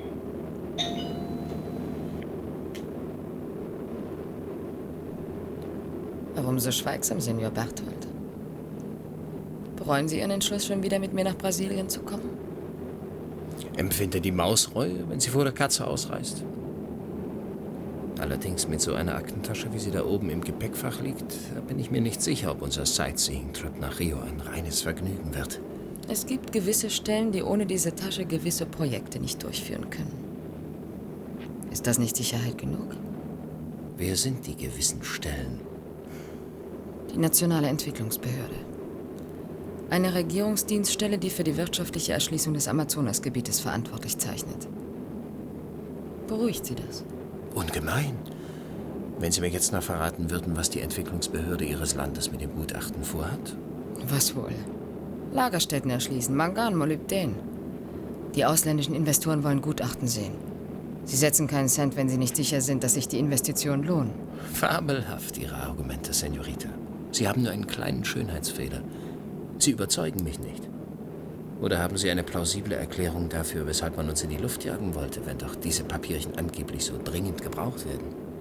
Warum so schweigsam, Senor Berthold? Bereuen Sie Ihren Entschluss, schon wieder mit mir nach Brasilien zu kommen? Empfinde die Maus Reue, wenn sie vor der Katze ausreißt. Allerdings mit so einer Aktentasche, wie sie da oben im Gepäckfach liegt, da bin ich mir nicht sicher, ob unser Sightseeing-Trip nach Rio ein reines Vergnügen wird. Es gibt gewisse Stellen, die ohne diese Tasche gewisse Projekte nicht durchführen können. Ist das nicht Sicherheit genug? Wer sind die gewissen Stellen? Die Nationale Entwicklungsbehörde. Eine Regierungsdienststelle, die für die wirtschaftliche Erschließung des Amazonasgebietes verantwortlich zeichnet. Beruhigt Sie das? Ungemein. Wenn Sie mir jetzt noch verraten würden, was die Entwicklungsbehörde Ihres Landes mit dem Gutachten vorhat? Was wohl? Lagerstätten erschließen, Mangan, Molybdän. Die ausländischen Investoren wollen Gutachten sehen. Sie setzen keinen Cent, wenn sie nicht sicher sind, dass sich die Investitionen lohnen. Fabelhaft, Ihre Argumente, Senorita. Sie haben nur einen kleinen Schönheitsfehler. Sie überzeugen mich nicht. Oder haben Sie eine plausible Erklärung dafür, weshalb man uns in die Luft jagen wollte, wenn doch diese Papierchen angeblich so dringend gebraucht werden?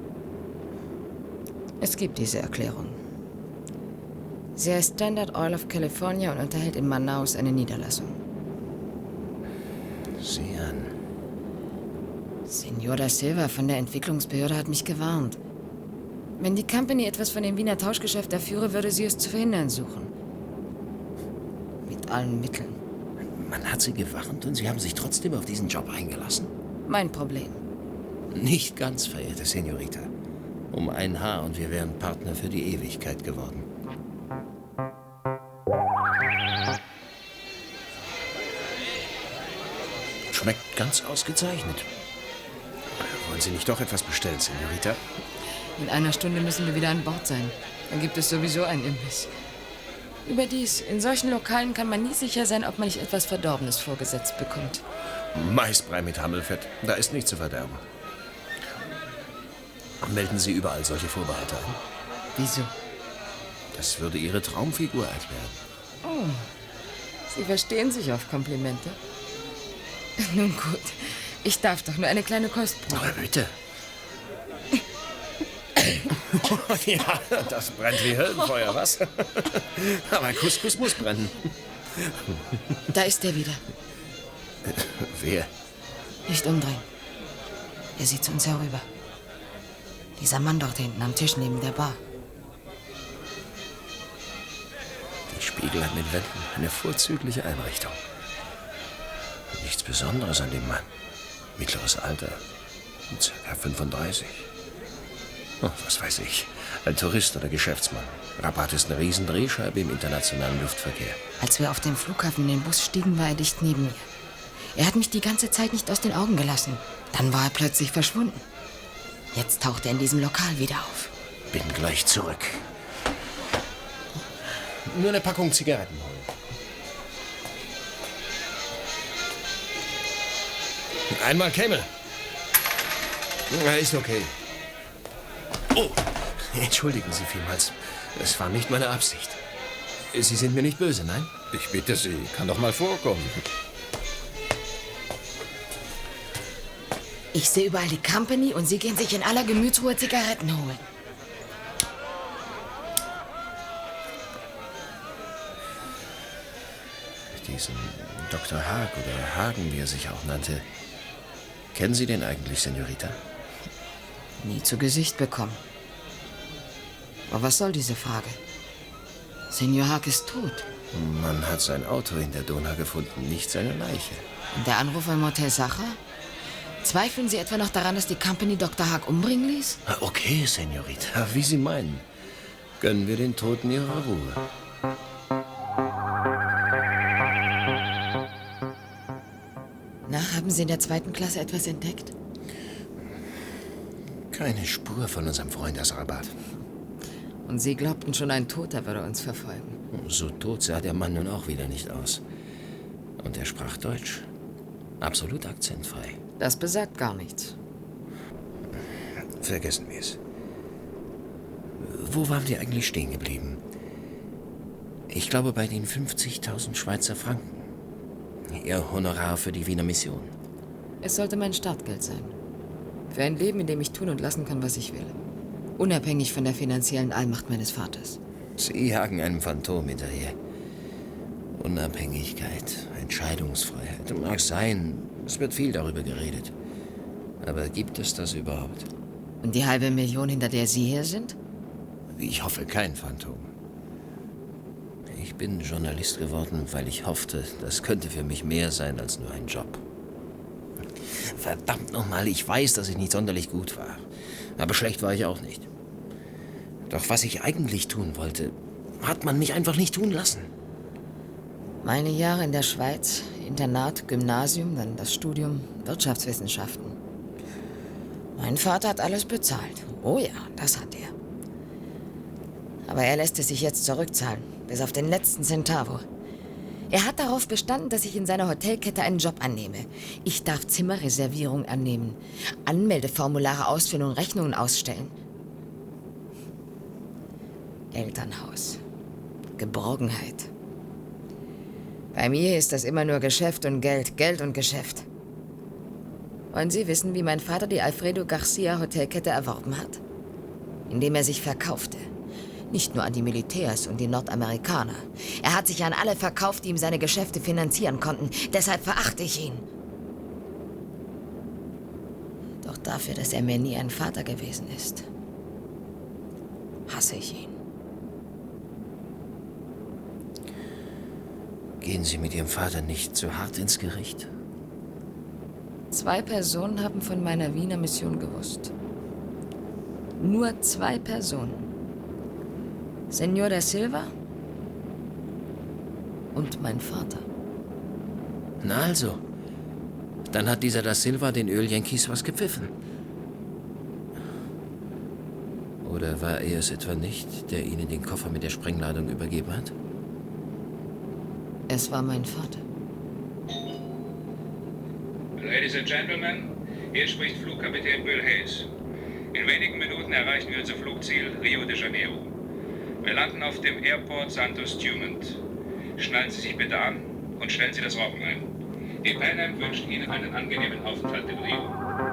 Es gibt diese Erklärung. Sie heißt Standard Oil of California und unterhält in Manaus eine Niederlassung. Sieh an. Senor da Silva von der Entwicklungsbehörde hat mich gewarnt. Wenn die Company etwas von dem Wiener Tauschgeschäft erführe, würde sie es zu verhindern suchen. Mit allen Mitteln. Man hat Sie gewarnt und Sie haben sich trotzdem auf diesen Job eingelassen? Mein Problem. Nicht ganz, verehrte Senorita. Um ein Haar und wir wären Partner für die Ewigkeit geworden. Schmeckt ganz ausgezeichnet. Wollen Sie nicht doch etwas bestellen, Senorita? In einer Stunde müssen wir wieder an Bord sein. Dann gibt es sowieso einen Imbiss. Überdies, in solchen Lokalen kann man nie sicher sein, ob man nicht etwas Verdorbenes vorgesetzt bekommt. Maisbrei mit Hammelfett, da ist nichts zu verderben. Melden Sie überall solche Vorbehalte ein? Wieso? Das würde Ihre Traumfigur erklären. Oh, Sie verstehen sich auf Komplimente. Nun gut, ich darf doch nur eine kleine Kostprobe. Aber bitte. Ja, das brennt wie Höllenfeuer, was? Aber Couscous muss brennen. Da ist er wieder. Wer? Nicht umdrehen. Er sieht zu uns herüber. Dieser Mann dort hinten am Tisch neben der Bar. Die Spiegel hat mit Wänden eine vorzügliche Einrichtung. Nichts Besonderes an dem Mann. Mittleres Alter. Circa fünfunddreißig. Oh, was weiß ich. Ein Tourist oder Geschäftsmann. Rabat ist eine Riesendrehscheibe im internationalen Luftverkehr. Als wir auf dem Flughafen in den Bus stiegen, war er dicht neben mir. Er hat mich die ganze Zeit nicht aus den Augen gelassen. Dann war er plötzlich verschwunden. Jetzt taucht er in diesem Lokal wieder auf. Bin gleich zurück. Nur eine Packung Zigaretten holen. Einmal Kämmel. Ja, ist okay. Oh, entschuldigen Sie vielmals. Es war nicht meine Absicht. Sie sind mir nicht böse, nein? Ich bitte Sie, kann doch mal vorkommen. Ich sehe überall die Company und Sie gehen sich in aller Gemütsruhe Zigaretten holen. Diesen Doktor Haag oder Hagen, wie er sich auch nannte. Kennen Sie den eigentlich, Senorita? Nie zu Gesicht bekommen. Aber was soll diese Frage? Senor Haag ist tot. Man hat sein Auto in der Donau gefunden, nicht seine Leiche. Und der Anruf im Hotel Sacher? Zweifeln Sie etwa noch daran, dass die Company Doktor Haag umbringen ließ? Okay, Senorita, wie Sie meinen. Gönnen wir den Toten ihre Ruhe. Na, haben Sie in der zweiten Klasse etwas entdeckt? Keine Spur von unserem Freund aus Rabat. Und Sie glaubten schon, ein Toter würde uns verfolgen. So tot sah der Mann nun auch wieder nicht aus. Und er sprach Deutsch. Absolut akzentfrei. Das besagt gar nichts. Vergessen wir es. Wo waren wir eigentlich stehen geblieben? Ich glaube bei den fünfzigtausend Schweizer Franken. Ihr Honorar für die Wiener Mission. Es sollte mein Startgeld sein. Für ein Leben, in dem ich tun und lassen kann, was ich will. Unabhängig von der finanziellen Allmacht meines Vaters. Sie jagen einem Phantom hinterher. Unabhängigkeit, Entscheidungsfreiheit. Mag sein, es wird viel darüber geredet. Aber gibt es das überhaupt? Und die halbe Million, hinter der Sie hier sind? Ich hoffe, kein Phantom. Ich bin Journalist geworden, weil ich hoffte, das könnte für mich mehr sein als nur ein Job. Verdammt nochmal, ich weiß, dass ich nicht sonderlich gut war. Aber schlecht war ich auch nicht. Doch was ich eigentlich tun wollte, hat man mich einfach nicht tun lassen. Meine Jahre in der Schweiz, Internat, Gymnasium, dann das Studium Wirtschaftswissenschaften. Mein Vater hat alles bezahlt. Oh ja, das hat er. Aber er lässt es sich jetzt zurückzahlen, bis auf den letzten Centavo. Er hat darauf bestanden, dass ich in seiner Hotelkette einen Job annehme. Ich darf Zimmerreservierung annehmen, Anmeldeformulare ausfüllen und Rechnungen ausstellen. Elternhaus. Geborgenheit. Bei mir ist das immer nur Geschäft und Geld, Geld und Geschäft. Wollen Sie wissen, wie mein Vater die Alfredo Garcia Hotelkette erworben hat? Indem er sich verkaufte. Nicht nur an die Militärs und die Nordamerikaner. Er hat sich an alle verkauft, die ihm seine Geschäfte finanzieren konnten. Deshalb verachte ich ihn. Doch dafür, dass er mir nie ein Vater gewesen ist, hasse ich ihn. Gehen Sie mit Ihrem Vater nicht zu hart ins Gericht? Zwei Personen haben von meiner Wiener Mission gewusst. Nur zwei Personen. Senor da Silva und mein Vater. Na also, dann hat dieser da Silva den Ölyankees was gepfiffen. Oder war er es etwa nicht, der Ihnen den Koffer mit der Sprengladung übergeben hat? Es war mein Vater. Ladies and Gentlemen, hier spricht Flugkapitän Bill Hayes. In wenigen Minuten erreichen wir unser Flugziel Rio de Janeiro. Wir landen auf dem Airport Santos Dumont. Schnallen Sie sich bitte an und stellen Sie das Rauchen ein. Die Pan Am wünscht Ihnen einen angenehmen Aufenthalt in Rio.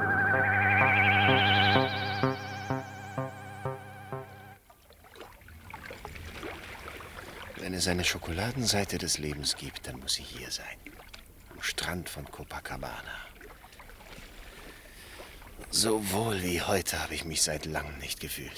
Wenn es eine Schokoladenseite des Lebens gibt, dann muss sie hier sein. Am Strand von Copacabana. So wohl wie heute habe ich mich seit langem nicht gefühlt.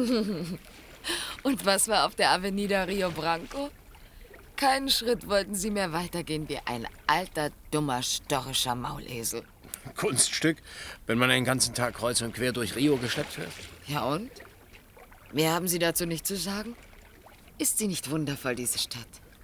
Und was war auf der Avenida Rio Branco? Keinen Schritt wollten Sie mehr weitergehen wie ein alter, dummer, störrischer Maulesel. Kunststück, wenn man einen ganzen Tag kreuz und quer durch Rio geschleppt wird. Ja und? Mehr haben Sie dazu nicht zu sagen? Ist sie nicht wundervoll, diese Stadt?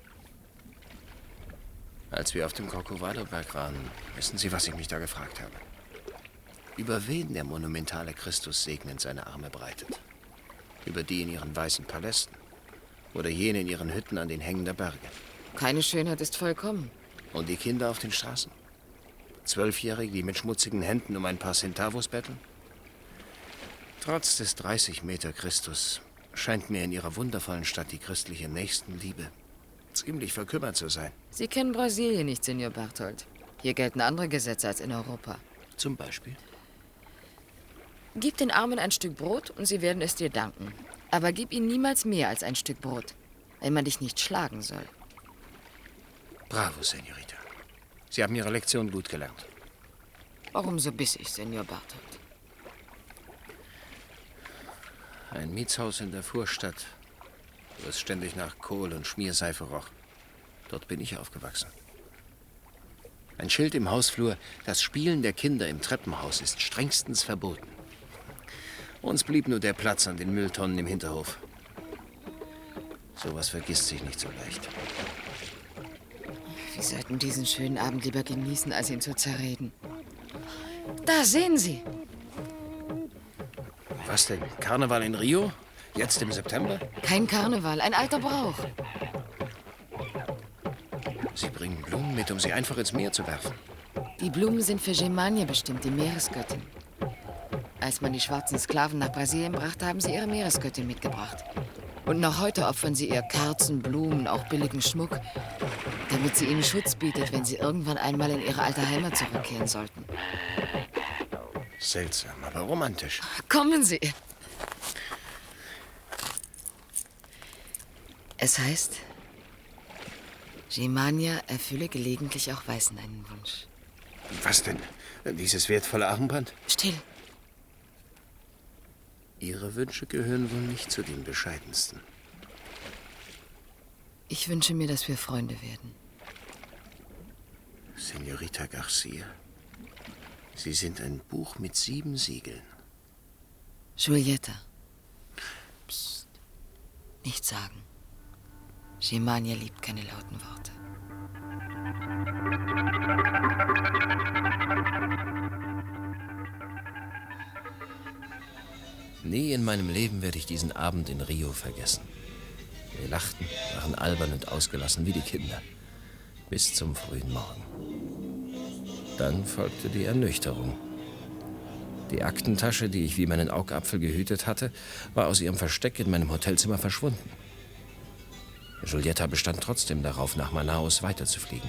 Als wir auf dem Corcovado-Berg waren, wissen Sie, was ich mich da gefragt habe? Über wen der monumentale Christus segnend seine Arme breitet? Über die in ihren weißen Palästen oder jene in ihren Hütten an den Hängen der Berge? Keine Schönheit ist vollkommen. Und die Kinder auf den Straßen? Zwölfjährige, die mit schmutzigen Händen um ein paar Centavos betteln? Trotz des dreißig Meter Christus scheint mir in ihrer wundervollen Stadt die christliche Nächstenliebe ziemlich verkümmert zu sein. Sie kennen Brasilien nicht, Senor Berthold. Hier gelten andere Gesetze als in Europa. Zum Beispiel? Gib den Armen ein Stück Brot und sie werden es dir danken. Aber gib ihnen niemals mehr als ein Stück Brot, wenn man dich nicht schlagen soll. Bravo, Senorita. Sie haben Ihre Lektion gut gelernt. Warum so bissig, Senor Berthold? Ein Mietshaus in der Vorstadt, wo es ständig nach Kohl und Schmierseife roch. Dort bin ich aufgewachsen. Ein Schild im Hausflur: Das Spielen der Kinder im Treppenhaus ist strengstens verboten. Uns blieb nur der Platz an den Mülltonnen im Hinterhof. Sowas vergisst sich nicht so leicht. Wir sollten diesen schönen Abend lieber genießen, als ihn zu zerreden. Da sehen Sie! Was denn? Karneval in Rio? Jetzt im September? Kein Karneval, ein alter Brauch. Sie bringen Blumen mit, um sie einfach ins Meer zu werfen. Die Blumen sind für Germania bestimmt, die Meeresgöttin. Als man die schwarzen Sklaven nach Brasilien brachte, haben sie ihre Meeresgöttin mitgebracht. Und noch heute opfern sie ihr Kerzen, Blumen, auch billigen Schmuck, damit sie ihnen Schutz bietet, wenn sie irgendwann einmal in ihre alte Heimat zurückkehren sollten. Seltsam, aber romantisch. Kommen Sie. Es heißt, Germania erfülle gelegentlich auch Weißen einen Wunsch. Was denn? Dieses wertvolle Armband? Still. Ihre Wünsche gehören wohl nicht zu den bescheidensten. Ich wünsche mir, dass wir Freunde werden. Senorita Garcia, Sie sind ein Buch mit sieben Siegeln. Giulietta. Psst. Nichts sagen. Germania liebt keine lauten Worte. Nie in meinem Leben werde ich diesen Abend in Rio vergessen. Wir lachten, waren albern und ausgelassen wie die Kinder. Bis zum frühen Morgen. Dann folgte die Ernüchterung. Die Aktentasche, die ich wie meinen Augapfel gehütet hatte, war aus ihrem Versteck in meinem Hotelzimmer verschwunden. Giulietta bestand trotzdem darauf, nach Manaus weiterzufliegen.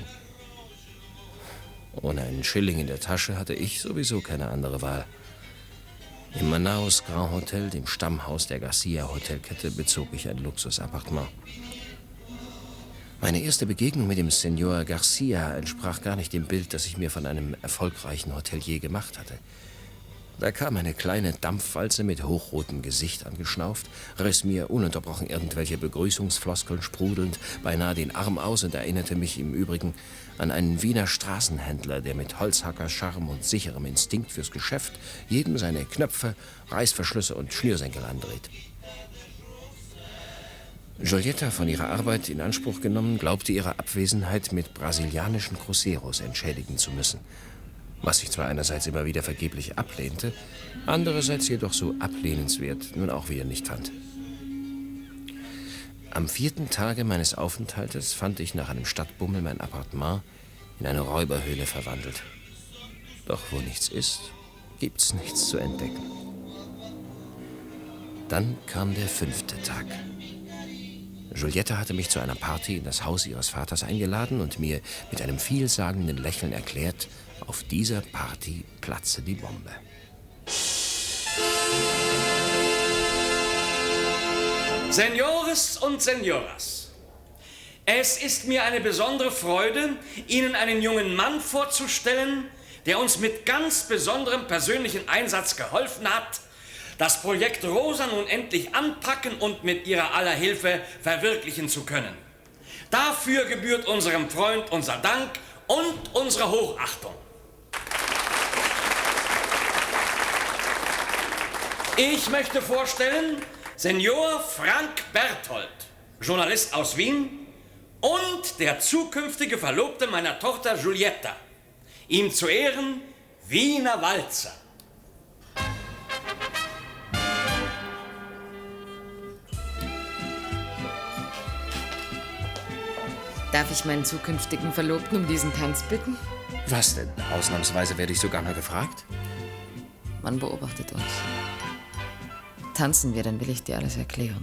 Ohne einen Schilling in der Tasche hatte ich sowieso keine andere Wahl. Im Manaus Grand Hotel, dem Stammhaus der Garcia-Hotelkette, bezog ich ein Luxusappartement. Meine erste Begegnung mit dem Senor Garcia entsprach gar nicht dem Bild, das ich mir von einem erfolgreichen Hotelier gemacht hatte. Da kam eine kleine Dampfwalze mit hochrotem Gesicht angeschnauft, riss mir ununterbrochen irgendwelche Begrüßungsfloskeln sprudelnd beinahe den Arm aus und erinnerte mich im Übrigen an einen Wiener Straßenhändler, der mit Holzhackerscharme und sicherem Instinkt fürs Geschäft jedem seine Knöpfe, Reißverschlüsse und Schnürsenkel andreht. Giulietta, von ihrer Arbeit in Anspruch genommen, glaubte ihre Abwesenheit mit brasilianischen Cruceros entschädigen zu müssen, was ich zwar einerseits immer wieder vergeblich ablehnte, andererseits jedoch so ablehnenswert nun auch wieder nicht fand. Am vierten Tage meines Aufenthaltes fand ich nach einem Stadtbummel mein Appartement in eine Räuberhöhle verwandelt. Doch wo nichts ist, gibt's nichts zu entdecken. Dann kam der fünfte Tag. Giulietta hatte mich zu einer Party in das Haus ihres Vaters eingeladen und mir mit einem vielsagenden Lächeln erklärt, auf dieser Party platze die Bombe. Senores und Senoras, es ist mir eine besondere Freude, Ihnen einen jungen Mann vorzustellen, der uns mit ganz besonderem persönlichen Einsatz geholfen hat, das Projekt Rosa nun endlich anpacken und mit Ihrer aller Hilfe verwirklichen zu können. Dafür gebührt unserem Freund unser Dank und unsere Hochachtung. Ich möchte vorstellen, Senor Frank Berthold, Journalist aus Wien, und der zukünftige Verlobte meiner Tochter Giulietta. Ihm zu Ehren Wiener Walzer. Darf ich meinen zukünftigen Verlobten um diesen Tanz bitten? Was denn? Ausnahmsweise werde ich sogar mal gefragt. Man beobachtet uns. Tanzen wir, dann will ich dir alles erklären.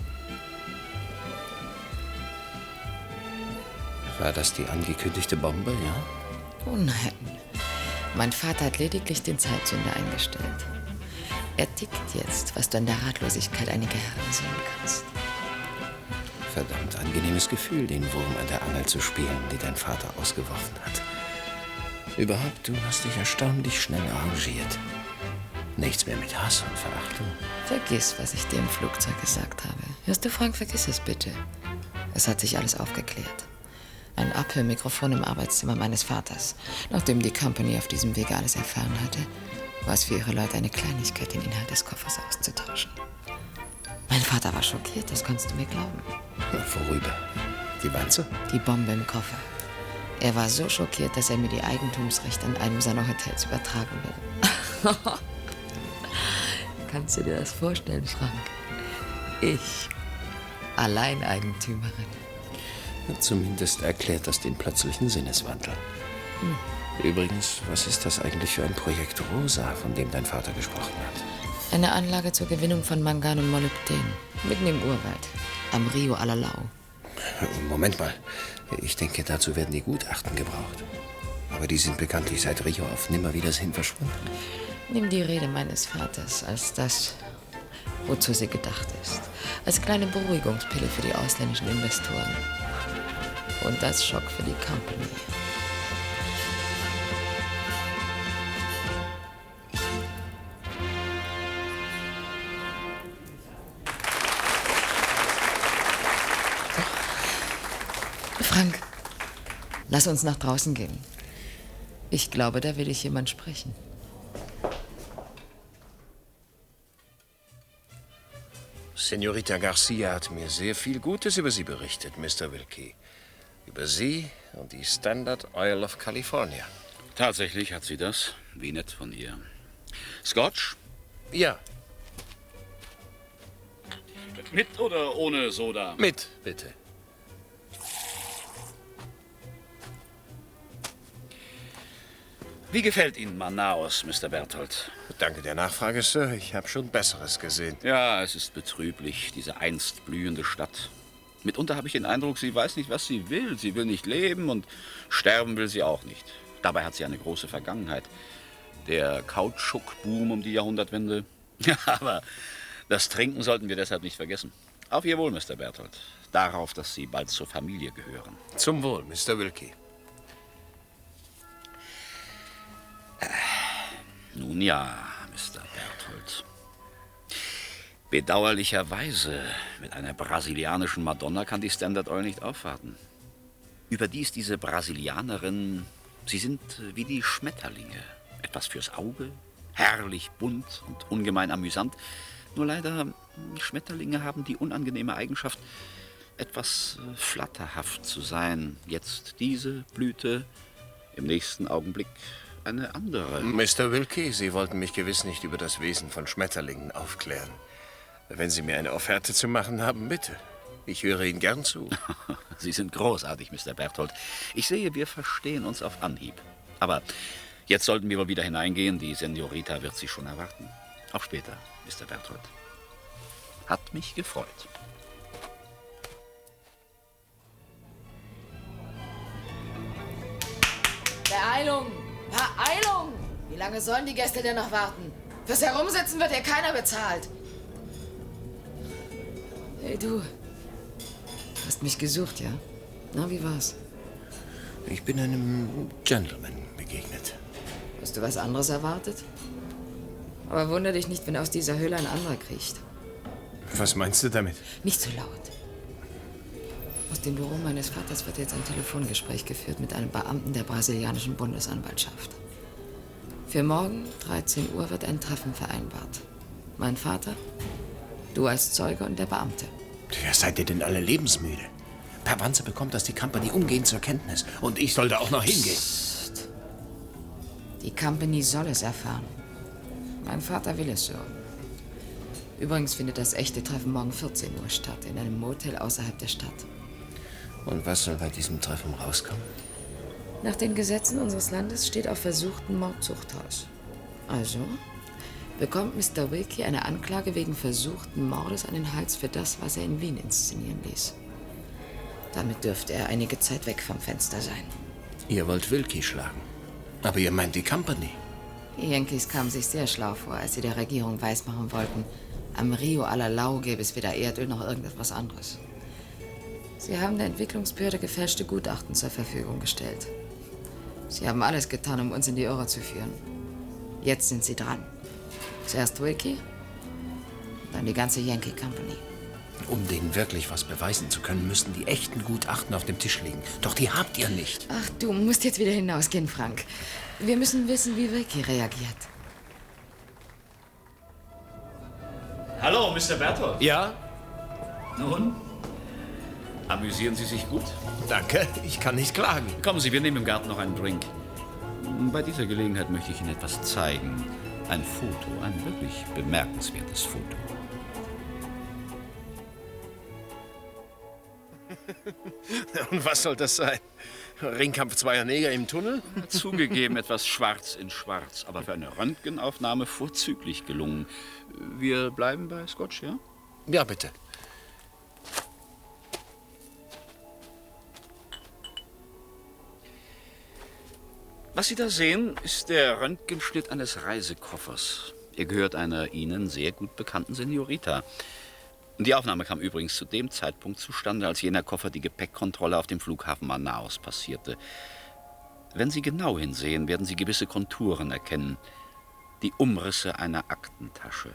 War das die angekündigte Bombe, ja? Oh nein. Mein Vater hat lediglich den Zeitzünder eingestellt. Er tickt jetzt, was du an der Ratlosigkeit einiger Herren sehen kannst. Verdammt angenehmes Gefühl, den Wurm an der Angel zu spielen, die dein Vater ausgeworfen hat. Überhaupt, du hast dich erstaunlich schnell arrangiert. Nichts mehr mit Hass und Verachtung. Vergiss, was ich dir im Flugzeug gesagt habe. Hörst du, Frank, vergiss es bitte. Es hat sich alles aufgeklärt. Ein Abhörmikrofon im Arbeitszimmer meines Vaters. Nachdem die Company auf diesem Wege alles erfahren hatte, war es für ihre Leute eine Kleinigkeit, den Inhalt des Koffers auszutauschen. Mein Vater war schockiert, das kannst du mir glauben. Worüber? Die Wanze? Die Bombe im Koffer. Er war so schockiert, dass er mir die Eigentumsrechte an einem seiner Hotels übertragen will. Kannst du dir das vorstellen, Frank? Ich, Alleineigentümerin. Zumindest erklärt das den plötzlichen Sinneswandel. Hm. Übrigens, was ist das eigentlich für ein Projekt Rosa, von dem dein Vater gesprochen hat? Eine Anlage zur Gewinnung von Mangan und Molybden. Mitten im Urwald. Am Rio Alalau. Moment mal. Ich denke, dazu werden die Gutachten gebraucht. Aber die sind bekanntlich seit Rio auf Nimmerwiedersehen verschwunden. Nimm die Rede meines Vaters als das, wozu sie gedacht ist. Als kleine Beruhigungspille für die ausländischen Investoren. Und als Schock für die Company. Frank, lass uns nach draußen gehen. Ich glaube, da will ich jemand sprechen. Senorita Garcia hat mir sehr viel Gutes über Sie berichtet, Mister Wilkie. Über Sie und die Standard Oil of California. Tatsächlich hat sie das. Wie nett von ihr. Scotch? Ja. Mit oder ohne Soda? Mit, bitte. Wie gefällt Ihnen Manaus, Mister Berthold? Danke der Nachfrage, Sir. Ich habe schon Besseres gesehen. Ja, es ist betrüblich, diese einst blühende Stadt. Mitunter habe ich den Eindruck, sie weiß nicht, was sie will. Sie will nicht leben und sterben will sie auch nicht. Dabei hat sie eine große Vergangenheit. Der Kautschukboom um die Jahrhundertwende. Ja, aber das Trinken sollten wir deshalb nicht vergessen. Auf Ihr Wohl, Mister Berthold. Darauf, dass Sie bald zur Familie gehören. Zum Wohl, Mister Wilkie. Nun ja, Mister Berthold. Bedauerlicherweise, mit einer brasilianischen Madonna kann die Standard Oil nicht aufwarten. Überdies diese Brasilianerinnen, sie sind wie die Schmetterlinge. Etwas fürs Auge, herrlich bunt und ungemein amüsant. Nur leider, Schmetterlinge haben die unangenehme Eigenschaft, etwas flatterhaft zu sein. Jetzt diese Blüte, im nächsten Augenblick eine andere. Mister Wilkie, Sie wollten mich gewiss nicht über das Wesen von Schmetterlingen aufklären. Wenn Sie mir eine Offerte zu machen haben, bitte. Ich höre Ihnen gern zu. Sie sind großartig, Mister Berthold. Ich sehe, wir verstehen uns auf Anhieb. Aber jetzt sollten wir wohl wieder hineingehen. Die Senorita wird Sie schon erwarten. Auf später, Mister Berthold. Hat mich gefreut. Beeilung! Beeilung! Wie lange sollen die Gäste denn noch warten? Fürs Herumsitzen wird hier keiner bezahlt. Hey, du. Hast mich gesucht, ja? Na, wie war's? Ich bin einem Gentleman begegnet. Hast du was anderes erwartet? Aber wundere dich nicht, wenn aus dieser Höhle ein anderer kriecht. Was meinst du damit? Nicht so laut. Aus dem Büro meines Vaters wird jetzt ein Telefongespräch geführt mit einem Beamten der brasilianischen Bundesanwaltschaft. Für morgen, dreizehn Uhr, wird ein Treffen vereinbart. Mein Vater, du als Zeuge und der Beamte. Ja, seid ihr denn alle lebensmüde? Per Wanze bekommt das die Company umgehend zur Kenntnis. Und ich soll da auch noch hingehen. Psst. Die Company soll es erfahren. Mein Vater will es so. Übrigens findet das echte Treffen morgen vierzehn Uhr statt, in einem Motel außerhalb der Stadt. Und was soll bei diesem Treffen rauskommen? Nach den Gesetzen unseres Landes steht auf versuchten Mord Zuchthaus. Also bekommt Mister Wilkie eine Anklage wegen versuchten Mordes an den Hals für das, was er in Wien inszenieren ließ. Damit dürfte er einige Zeit weg vom Fenster sein. Ihr wollt Wilkie schlagen. Aber ihr meint die Company. Die Yankees kamen sich sehr schlau vor, als sie der Regierung weismachen wollten, am Rio Alalau gäbe es weder Erdöl noch irgendetwas anderes. Sie haben der Entwicklungsbehörde gefälschte Gutachten zur Verfügung gestellt. Sie haben alles getan, um uns in die Irre zu führen. Jetzt sind sie dran. Zuerst Wilkie, dann die ganze Yankee Company. Um denen wirklich was beweisen zu können, müssten die echten Gutachten auf dem Tisch liegen. Doch die habt ihr nicht. Ach, du musst jetzt wieder hinausgehen, Frank. Wir müssen wissen, wie Wilkie reagiert. Hallo, Mister Berthold. Ja? Nun, amüsieren Sie sich gut? Danke, ich kann nicht klagen. Kommen Sie, wir nehmen im Garten noch einen Drink. Bei dieser Gelegenheit möchte ich Ihnen etwas zeigen. Ein Foto, ein wirklich bemerkenswertes Foto. Und was soll das sein? Ringkampf zweier Neger im Tunnel? Zugegeben, etwas schwarz in schwarz, aber für eine Röntgenaufnahme vorzüglich gelungen. Wir bleiben bei Scotch, ja? Ja, bitte. Was Sie da sehen, ist der Röntgenschnitt eines Reisekoffers. Er gehört einer Ihnen sehr gut bekannten Senorita. Die Aufnahme kam übrigens zu dem Zeitpunkt zustande, als jener Koffer die Gepäckkontrolle auf dem Flughafen Manaus passierte. Wenn Sie genau hinsehen, werden Sie gewisse Konturen erkennen. Die Umrisse einer Aktentasche.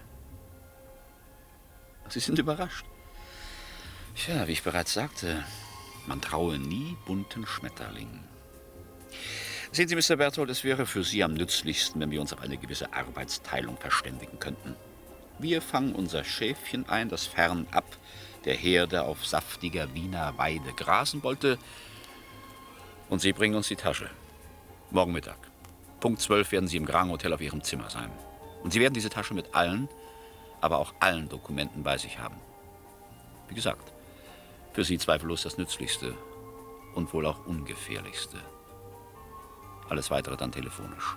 Sie sind überrascht. Tja, wie ich bereits sagte, man traue nie bunten Schmetterlingen. Sehen Sie, Mister Berthold, es wäre für Sie am nützlichsten, wenn wir uns auf eine gewisse Arbeitsteilung verständigen könnten. Wir fangen unser Schäfchen ein, das fernab der Herde auf saftiger Wiener Weide grasen wollte. Und Sie bringen uns die Tasche. Morgen Mittag. Punkt zwölf werden Sie im Grand Hotel auf Ihrem Zimmer sein. Und Sie werden diese Tasche mit allen, aber auch allen Dokumenten bei sich haben. Wie gesagt, für Sie zweifellos das Nützlichste und wohl auch ungefährlichste. Alles Weitere dann telefonisch.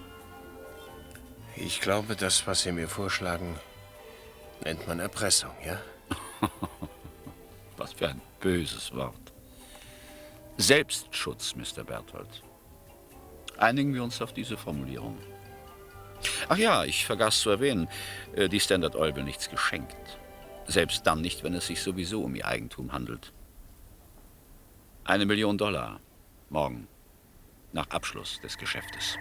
Ich glaube, das, was Sie mir vorschlagen, nennt man Erpressung, ja? Was für ein böses Wort. Selbstschutz, Mister Berthold. Einigen wir uns auf diese Formulierung. Ach ja, ich vergaß zu erwähnen, die Standard Oil will nichts geschenkt. Selbst dann nicht, wenn es sich sowieso um ihr Eigentum handelt. Eine Million Dollar. Morgen. Nach Abschluss des Geschäftes.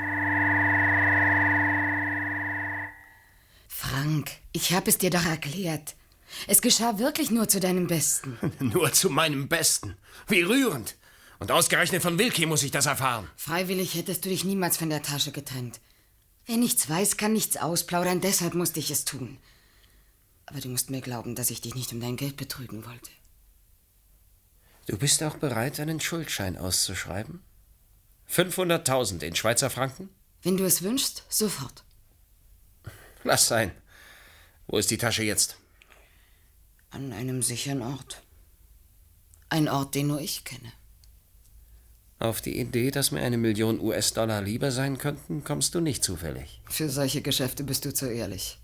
Frank, ich habe es dir doch erklärt. Es geschah wirklich nur zu deinem Besten. Nur zu meinem Besten. Wie rührend. Und ausgerechnet von Wilkie muss ich das erfahren. Freiwillig hättest du dich niemals von der Tasche getrennt. Wer nichts weiß, kann nichts ausplaudern, deshalb musste ich es tun. Aber du musst mir glauben, dass ich dich nicht um dein Geld betrügen wollte. Du bist auch bereit, einen Schuldschein auszuschreiben? fünfhunderttausend in Schweizer Franken? Wenn du es wünschst, sofort. Lass sein. Wo ist die Tasche jetzt? An einem sicheren Ort. Ein Ort, den nur ich kenne. Auf die Idee, dass mir eine Million U S-Dollar lieber sein könnten, kommst du nicht zufällig. Für solche Geschäfte bist du zu ehrlich.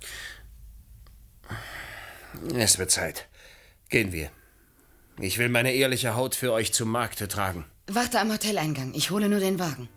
Es wird Zeit. Gehen wir. Ich will meine ehrliche Haut für euch zum Markte tragen. Warte am Hoteleingang. Ich hole nur den Wagen.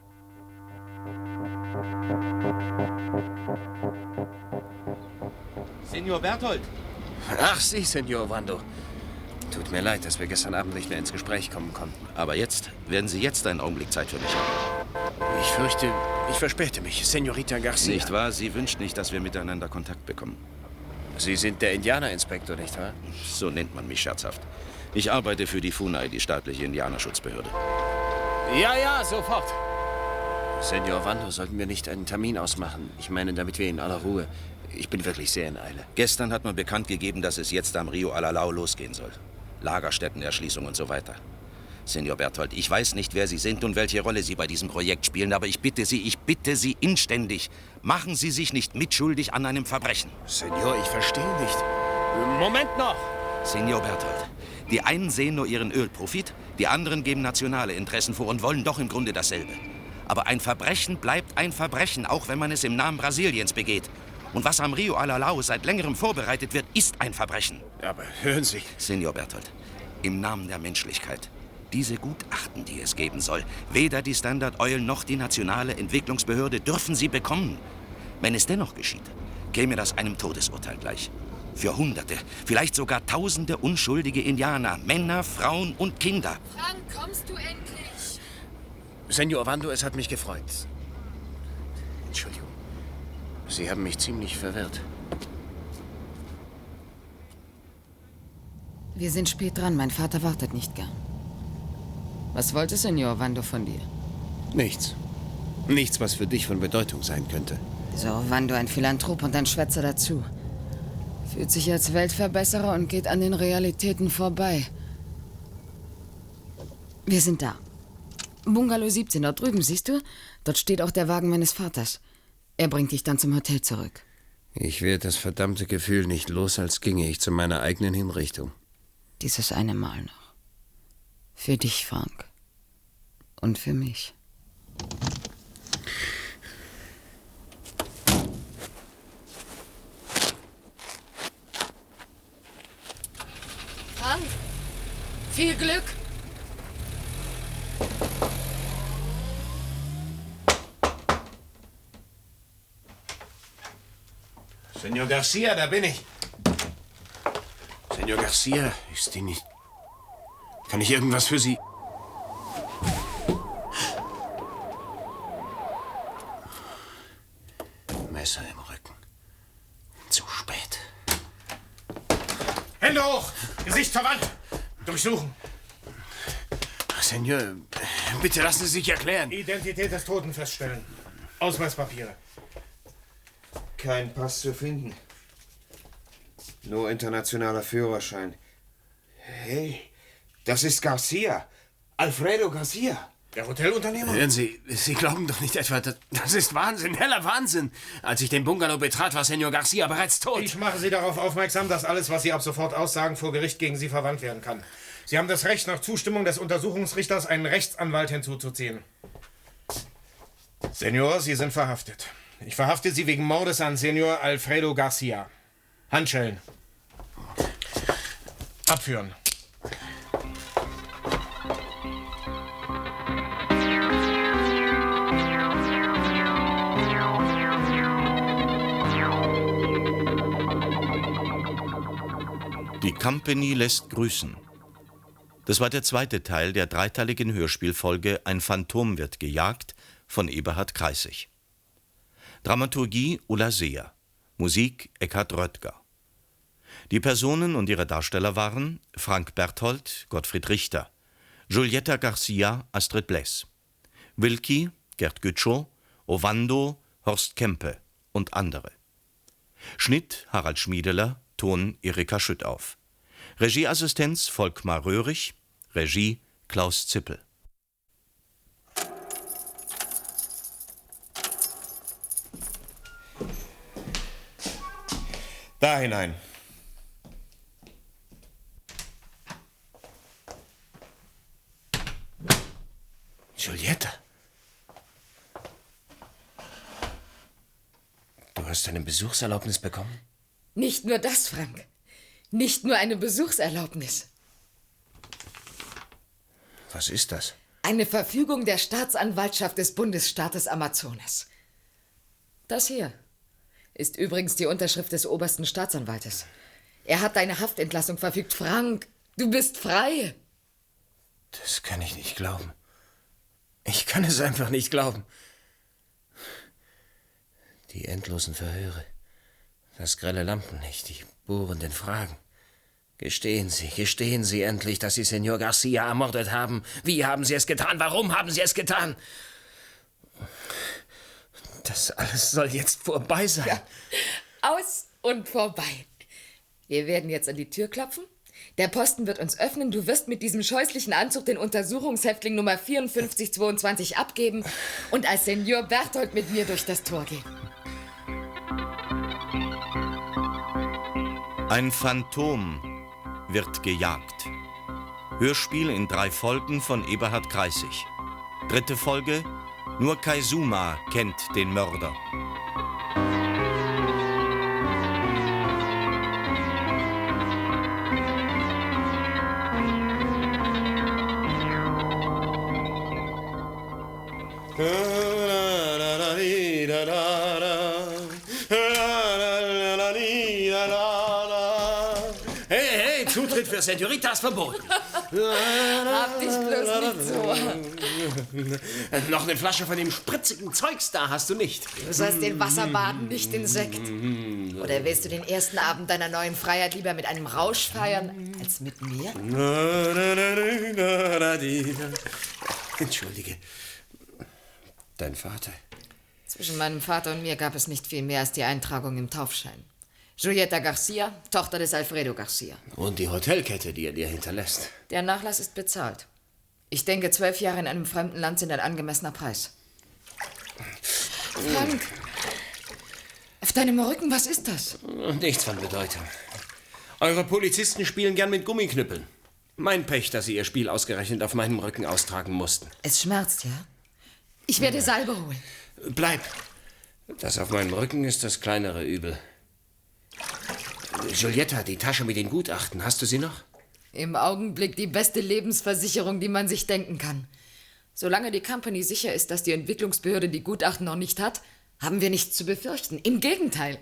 Senor Berthold. Ach, Sie, Senor Wando. Tut mir leid, dass wir gestern Abend nicht mehr ins Gespräch kommen konnten. Aber jetzt, werden Sie jetzt einen Augenblick Zeit für mich haben? Ich fürchte, ich verspäte mich. Senorita Garcia. Nicht wahr? Sie wünscht nicht, dass wir miteinander Kontakt bekommen. Sie sind der Indianerinspektor, nicht wahr? So nennt man mich scherzhaft. Ich arbeite für die F U N A I, die staatliche Indianerschutzbehörde. Ja, ja, sofort. Senor Wando, sollten wir nicht einen Termin ausmachen? Ich meine, damit wir in aller Ruhe... Ich bin wirklich sehr in Eile. Gestern hat man bekannt gegeben, dass es jetzt am Rio Alalau losgehen soll. Lagerstättenerschließung und so weiter. Senor Berthold, ich weiß nicht, wer Sie sind und welche Rolle Sie bei diesem Projekt spielen, aber ich bitte Sie, ich bitte Sie inständig, machen Sie sich nicht mitschuldig an einem Verbrechen. Senor, ich verstehe nicht. Moment noch! Senor Berthold, Die einen sehen nur ihren Ölprofit, die anderen geben nationale Interessen vor und wollen doch im Grunde dasselbe. Aber ein Verbrechen bleibt ein Verbrechen, auch wenn man es im Namen Brasiliens begeht. Und was am Rio Alalau seit längerem vorbereitet wird, ist ein Verbrechen. Aber hören Sie... Senior Berthold, im Namen der Menschlichkeit. Diese Gutachten, die es geben soll, weder die Standard Oil noch die nationale Entwicklungsbehörde dürfen sie bekommen. Wenn es dennoch geschieht, käme das einem Todesurteil gleich. Für Hunderte, vielleicht sogar Tausende unschuldige Indianer, Männer, Frauen und Kinder. Frank, kommst du endlich? Senor Ovando, es hat mich gefreut. Entschuldigung. Sie haben mich ziemlich verwirrt. Wir sind spät dran. Mein Vater wartet nicht gern. Was wollte Senor Ovando von dir? Nichts. Nichts, was für dich von Bedeutung sein könnte. Dieser Ovando, ein Philanthrop und ein Schwätzer dazu. Fühlt sich als Weltverbesserer und geht an den Realitäten vorbei. Wir sind da. Bungalow siebzehn, dort drüben, siehst du? Dort steht auch der Wagen meines Vaters. Er bringt dich dann zum Hotel zurück. Ich werde das verdammte Gefühl nicht los, als ginge ich zu meiner eigenen Hinrichtung. Dieses eine Mal noch. Für dich, Frank. Und für mich. Frank, viel Glück! Senor Garcia, da bin ich. Senor Garcia, ist die nicht... Kann ich irgendwas für Sie... Messer im Rücken. Zu spät. Hände hoch! Gesicht verwandt! Durchsuchen! Senor, bitte lassen Sie sich erklären. Identität des Toten feststellen. Ausweispapiere. Kein Pass zu finden. Nur internationaler Führerschein. Hey, das ist Garcia. Alfredo Garcia. Der Hotelunternehmer? Hören Sie, Sie glauben doch nicht etwa, das, das ist Wahnsinn, heller Wahnsinn. Als ich den Bungalow betrat, war Senor Garcia bereits tot. Ich mache Sie darauf aufmerksam, dass alles, was Sie ab sofort aussagen, vor Gericht gegen Sie verwandt werden kann. Sie haben das Recht, nach Zustimmung des Untersuchungsrichters einen Rechtsanwalt hinzuzuziehen. Senor, Sie sind verhaftet. Ich verhafte Sie wegen Mordes an Senor Alfredo Garcia. Handschellen. Abführen. Die Company lässt grüßen. Das war der zweite Teil der dreiteiligen Hörspielfolge Ein Phantom wird gejagt von Eberhard Kreissig. Dramaturgie Ulla Seher, Musik Eckhard Röttger. Die Personen und ihre Darsteller waren Frank Berthold, Gottfried Richter, Giulietta Garcia, Astrid Bless, Wilki, Gerd Gütschow, Ovando, Horst Kempe und andere. Schnitt Harald Schmiedeler, Ton Erika Schüttauf. Regieassistenz Volkmar Röhrig, Regie Klaus Zippel. Da hinein. Giulietta. Du hast eine Besuchserlaubnis bekommen? Nicht nur das, Frank. Nicht nur eine Besuchserlaubnis. Was ist das? Eine Verfügung der Staatsanwaltschaft des Bundesstaates Amazonas. Das hier ist übrigens die Unterschrift des obersten Staatsanwaltes. Er hat deine Haftentlassung verfügt. Frank, du bist frei. Das kann ich nicht glauben. Ich kann es einfach nicht glauben. Die endlosen Verhöre, das grelle Lampenlicht, die bohrenden Fragen. Gestehen Sie, gestehen Sie endlich, dass Sie Senor Garcia ermordet haben. Wie haben Sie es getan? Warum haben Sie es getan? Das alles soll jetzt vorbei sein. Ja, aus und vorbei. Wir werden jetzt an die Tür klopfen. Der Posten wird uns öffnen. Du wirst mit diesem scheußlichen Anzug den Untersuchungshäftling Nummer vierundfünfzig zweiundzwanzig abgeben und als Senor Berthold mit mir durch das Tor gehen. Ein Phantom wird gejagt. Hörspiel in drei Folgen von Eberhard Kreissig. Dritte Folge: Nur Kaizuma kennt den Mörder. Hey, hey, Zutritt für Senoritas verboten. Hab dich bloß nicht so. Noch eine Flasche von dem spritzigen Zeugs da hast du nicht. Du sollst den Wasserbaden, nicht den Sekt. Oder willst du den ersten Abend deiner neuen Freiheit lieber mit einem Rausch feiern, als mit mir? Entschuldige. Dein Vater? Zwischen meinem Vater und mir gab es nicht viel mehr als die Eintragung im Taufschein. Julieta Garcia, Tochter des Alfredo Garcia. Und die Hotelkette, die er dir hinterlässt. Der Nachlass ist bezahlt. Ich denke, zwölf Jahre in einem fremden Land sind ein angemessener Preis. Frank, auf deinem Rücken, was ist das? Nichts von Bedeutung. Eure Polizisten spielen gern mit Gummiknüppeln. Mein Pech, dass sie ihr Spiel ausgerechnet auf meinem Rücken austragen mussten. Es schmerzt, ja? Ich werde Salbe holen. Bleib. Das auf meinem Rücken ist das kleinere Übel. Giulietta, die Tasche mit den Gutachten, hast du sie noch? Im Augenblick die beste Lebensversicherung, die man sich denken kann. Solange die Company sicher ist, dass die Entwicklungsbehörde die Gutachten noch nicht hat, haben wir nichts zu befürchten. Im Gegenteil.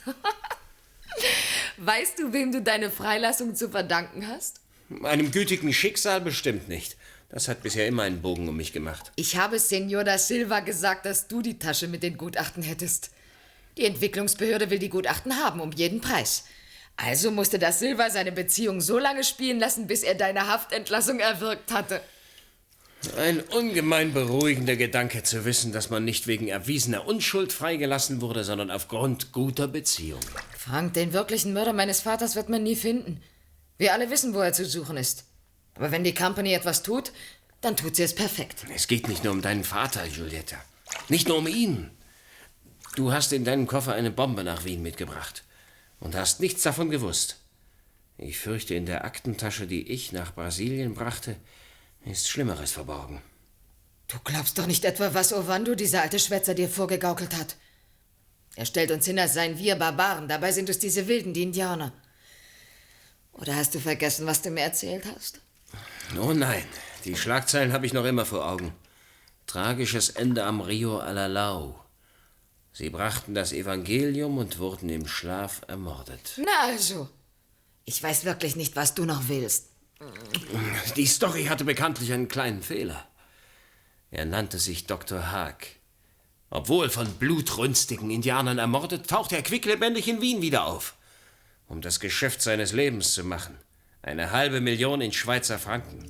Weißt du, wem du deine Freilassung zu verdanken hast? Einem gütigen Schicksal bestimmt nicht. Das hat bisher immer einen Bogen um mich gemacht. Ich habe Senor da Silva gesagt, dass du die Tasche mit den Gutachten hättest. Die Entwicklungsbehörde will die Gutachten haben, um jeden Preis. Also musste da Silva seine Beziehung so lange spielen lassen, bis er deine Haftentlassung erwirkt hatte. Ein ungemein beruhigender Gedanke zu wissen, dass man nicht wegen erwiesener Unschuld freigelassen wurde, sondern aufgrund guter Beziehungen. Frank, den wirklichen Mörder meines Vaters wird man nie finden. Wir alle wissen, wo er zu suchen ist. Aber wenn die Company etwas tut, dann tut sie es perfekt. Es geht nicht nur um deinen Vater, Giulietta. Nicht nur um ihn. Du hast in deinem Koffer eine Bombe nach Wien mitgebracht und hast nichts davon gewusst. Ich fürchte, in der Aktentasche, die ich nach Brasilien brachte, ist Schlimmeres verborgen. Du glaubst doch nicht etwa, was Ovando, dieser alte Schwätzer, dir vorgegaukelt hat. Er stellt uns hin, als seien wir Barbaren. Dabei sind es diese Wilden, die Indianer. Oder hast du vergessen, was du mir erzählt hast? Oh nein, die Schlagzeilen habe ich noch immer vor Augen. Tragisches Ende am Rio Alalau. Sie brachten das Evangelium und wurden im Schlaf ermordet. Na also, ich weiß wirklich nicht, was du noch willst. Die Story hatte bekanntlich einen kleinen Fehler. Er nannte sich Doktor Haag. Obwohl von blutrünstigen Indianern ermordet, tauchte er quicklebendig in Wien wieder auf, um das Geschäft seines Lebens zu machen. Eine halbe Million in Schweizer Franken.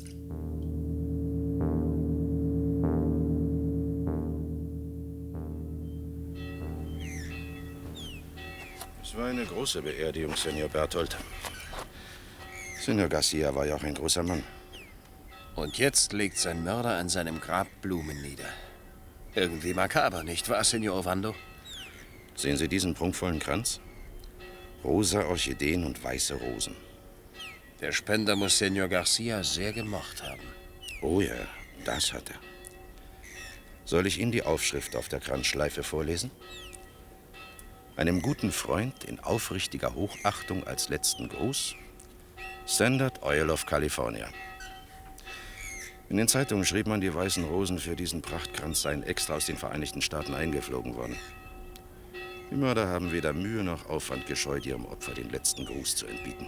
Es war eine große Beerdigung, Senor Berthold. Senor Garcia war ja auch ein großer Mann. Und jetzt legt sein Mörder an seinem Grab Blumen nieder. Irgendwie makaber, nicht wahr, Senor Ovando? Sehen Sie diesen prunkvollen Kranz? Rosa Orchideen und weiße Rosen. Der Spender muss Senor Garcia sehr gemocht haben. Oh ja, das hat er. Soll ich Ihnen die Aufschrift auf der Kranzschleife vorlesen? Einem guten Freund in aufrichtiger Hochachtung als letzten Gruß. Standard Oil of California. In den Zeitungen schrieb man, die weißen Rosen für diesen Prachtkranz seien extra aus den Vereinigten Staaten eingeflogen worden. Die Mörder haben weder Mühe noch Aufwand gescheut, ihrem Opfer den letzten Gruß zu entbieten.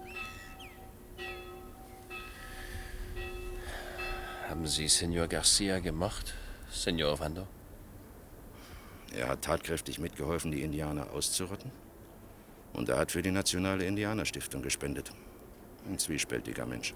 Haben Sie Senor Garcia gemocht, Senor Ovando? Er hat tatkräftig mitgeholfen, die Indianer auszurotten. Und er hat für die Nationale Indianerstiftung gespendet. Ein zwiespältiger Mensch.